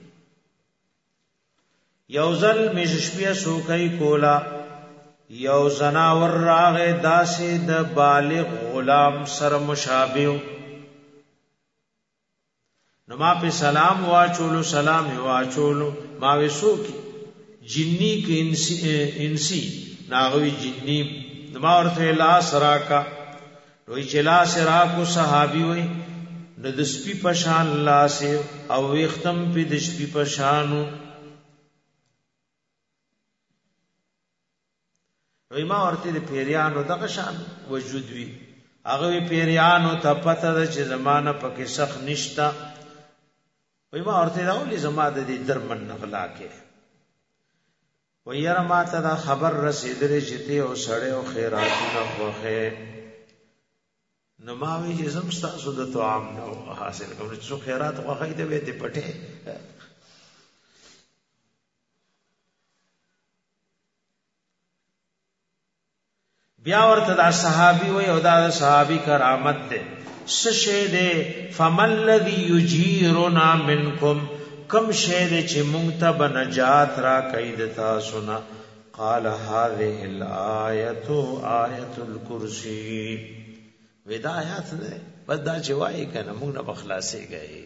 یوزل مششبیا سوکای کولا یو زناور راغه داسې د بالغ غلام سره مشابه نو ما په سلام واچولو سلام واچولو ما وسو کی جنی کی انسی ناغوی جنی نو ما ورته لا سراکا وی چلا سراکو صحابي وی نو د سپی پشان لاسه او وختم په د سپی پشانو ما ورته د پیریانو دغه شان وجود وی هغه پیریانو ته پته ده چې زمانہ پکې سخت نشتا وای ما ورته راولې زما د دې درمن نغلا کې وایره ما ته دا خبر رسیدلې چې ته او سړی او خیراتونه خوخه نو ما وی چې زم تاسو د توام نو حاصل کوم چې خیرات خوخه دې وې دې پټه بیا ورته دا صحابي وي او دا صحابي کرامت ده سشه ده فمن الذي يجيرنا منكم کم شه ده چې مونږ ته بنجات را کید تاسو نه قال هذه الايه ايه الكرسي ودا آیات ده بس دا جوای کنه مونږ نه بخلاصي گئے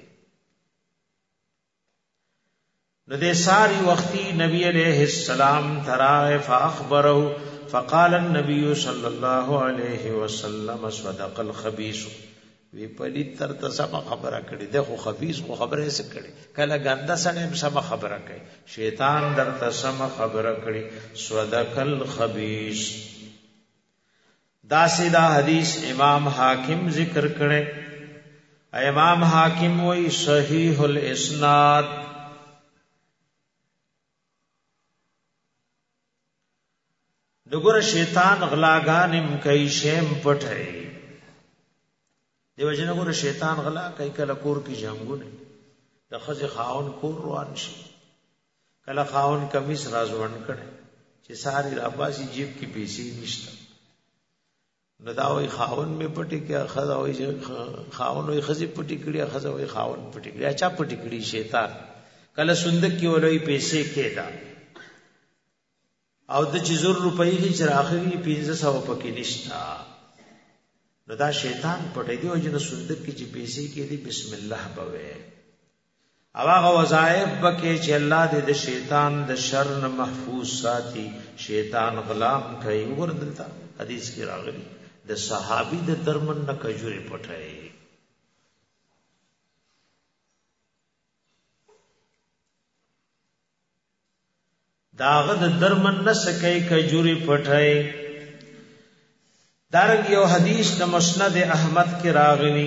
نو دې ساری وختي نبی عليه السلام تراه فاخبره فقال النبي صلى الله عليه وسلم صدق الخبيث وی پلی تر ته سم خبره کړي دغه خبيث خو خبره یې کړي کله ګنده سره سم خبره کوي شیطان درته سم خبره کړي صدق الخبيث دا سیدا حدیث امام حاکم ذکر کړي امام حاکم وی صحیح الاسناد دګور شیطان غلاګانم کوي شیم پټای دیو جن ګور شیطان غلا کوي کله کور کی جنگونه د خځه خاون کور روان شي کله خاون کمیس رازوان کړي چې ساری را پاسي جیب کې پیسې نشته نو دا وای خاون می پټی کې خزا وای خاون وای خزي پټی کړی خزا وای خاون پټی کړی اچھا پټی کړی شیطان کله صندوق کې ولوي پیسې کېدا او د 4 روپۍ چې راخري 1500 پکې نشتا نو دا شیطان پټی دی او جن صندوق کې چې پیسې کې دی بسم الله بوي او هغه وظایف بکې چې الله دې د شیطان د شر نه محفوظ ساتي شیطان غلام کوي وردلتا حدیث کې راغلی د صحابي د درمن نه کجوري پټای داغه د درمن نه سکه کجوري پټای دارنګ یو حدیث د مسند احمد کې راغلی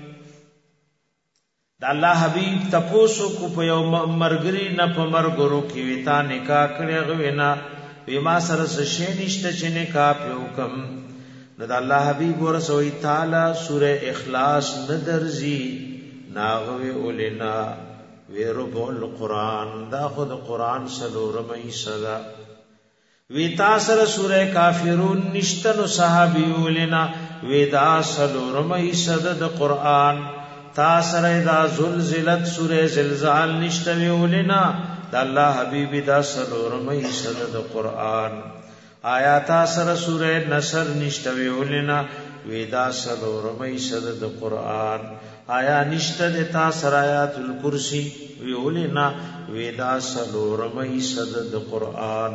دا الله حبیب تپوسو کو په یو مرګري نه په مرګرو کې وتا نکاح کړي غوینا وما سره شې نشته چې نکاح په حکم نو دا الله حبیب ورسوي تعالی سوره اخلاص ندرزي ناغوي اولنا ويربو القران دا خود قران سلورمي صدا ویتا سره سوره کافرون نشته نو صحابي اولنا ودا سلورمي صدا د قران تا سره دا زلزلت سوره زلزال نشته ویولنا دا الله حبیب دا سلورمي صدا د قران آیات سره سوره نصر نشته ویولنا ودا سلورمي صدا د قران آیا نشته د تا سره آیات الکرسی ویولنا ودا سلورمي صدا د قران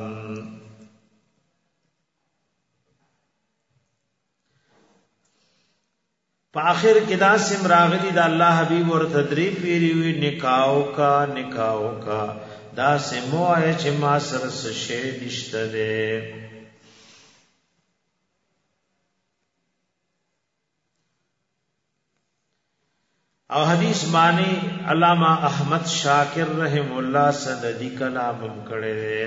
په اخر کې دا سم راغلی دا الله حبیب ور تدریب پیری وی نکاو کا دا سمو آئے چې ما سره شې نشته ده او حدیث معنی علامہ احمد شاکر رحم الله سندی کلام کړه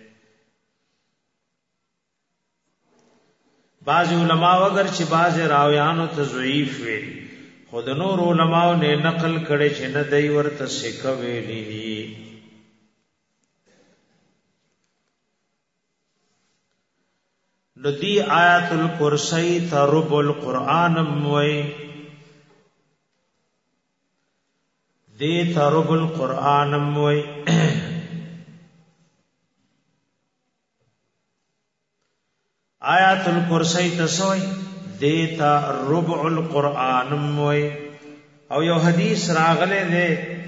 بعض علماء اگر چې بعض راویانو ته ضعیف ویل خود نور علماء نے نقل کړي چې نه دی ورته سکه ویلي ندی آیات الکرسی ترب القرآن موي دی ترب القرآن موي آیات الکرسی تسوی دیتا ربع القرآن موی او یو حدیث راغلے دے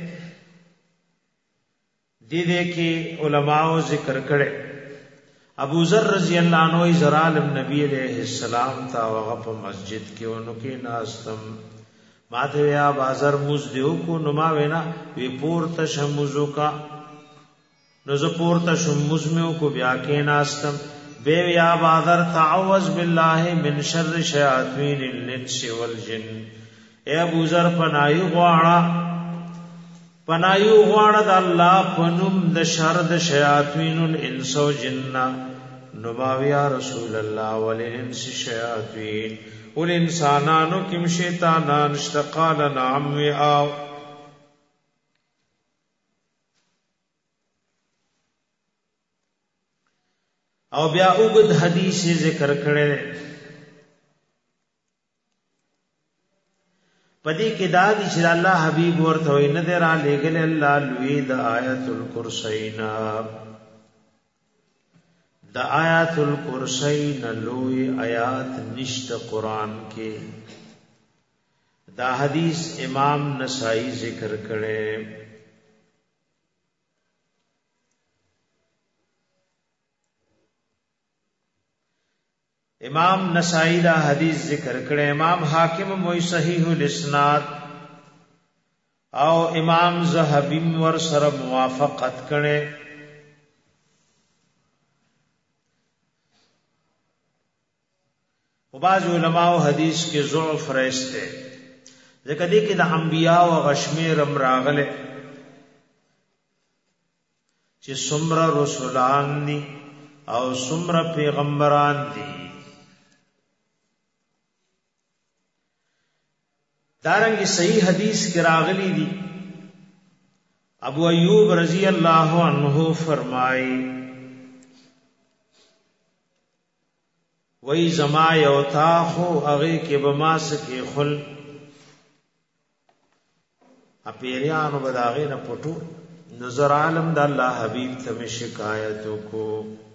دے کی علماء ذکر کرے ابو ذر رضی اللہ عنہ زرالم نبی علیہ السلام تا وغف مسجد کے انکی ناستم ماتے ویا بازر موز دیو کو نما وینا وی پورتا شموزو کا نزو پورتا شموزمیو کو بیا کے ناستم بے یا بادر تعوذ باللہ من شر شیاطین الانس والجن اے ابو ذر پنایو غواړه د الله پنوم د شر د شیاطین الانس و جن نباویا رسول الله وللانس شیاطین والانسانانو کم شیطانان اشتقال نعم او او بیا اوږد حدیث ذکر کړي پدې کې دا چې الله حبيب ورته وینه درا لګل الله لوی د آیت الکرسینا د آیت الکرسینا لوی آیات نشت قران کې دا حدیث امام نسائی ذکر کړي امام نسائی دا حدیث ذکر کړي امام حاکم موي صحیح الاسناد او امام زهبی ور سره موافقت کړي او بعض علماء حدیث کې ضعف راځته ځکه دې کې د انبیاء او غشمیر راغله چې څومره رسولان دي او څومره پیغمبران دي دارنګ صحیح حدیث کې راغلی دي ابو ایوب رضی اللہ عنہ فرمائے وای زما یو تا خو هغه کې به ما سکه خل اپیریانو بداغه نه پټو نظر عالم د الله حبیب ته شکایت کو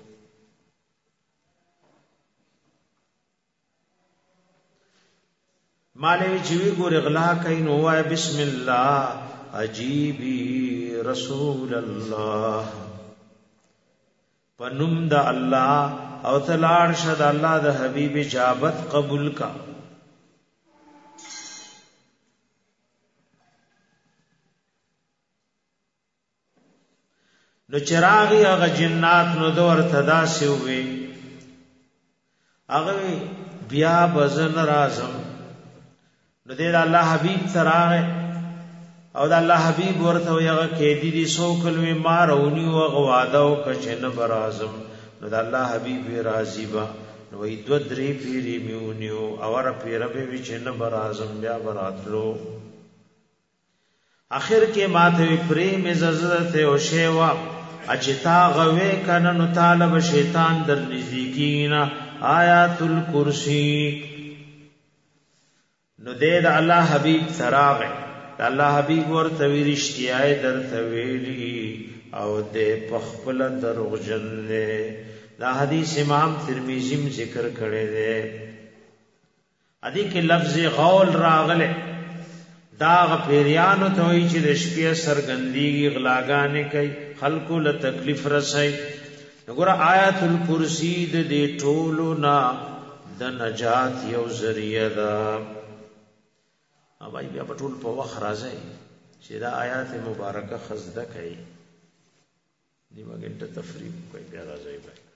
مالوی چوی ګور اغلا کین هو بسم الله عجیبی رسول الله پنوم د الله او تلاړ شد الله د حبیب اجابت قبول کا نو چراغی هغه جنات نو دور تدا سی وی هغه بیا بزن رازم نو دې الله حبیب تراغه او د الله حبیب ورته یغه کې دي سوکل می مارونی او غواده او کچن برازم نو د الله حبیب راضی با نو وی دو درې پیری میونیو اور پیر به وچن برازم بیا براتلو اخر کې ماته پریم عزت او شیوا اچتا غوي کنه نو طالب شیطان در نزدیکینا آیات الکرسی نو دې د الله حبیب سراغه د الله حبیب ورته ورشتیای درته ویلی او دې پخپل دروغجن نه دا حدیث امام ترمذی میں ذکر کړی دی ادي کې لفظ غول راغله دا غپیریانو ته وی چې د شپې سرګندی غلاګانې کوي خلقو له تکلیف رسای وګوره آیات الکرسی د دې ټولو نا د نجات یو ذریعہ ده اوبای بیا پټول په وخت راځي چې دا آیات مبارکه خزده کوي نیمه غنټه تفریح کوي بیا راځي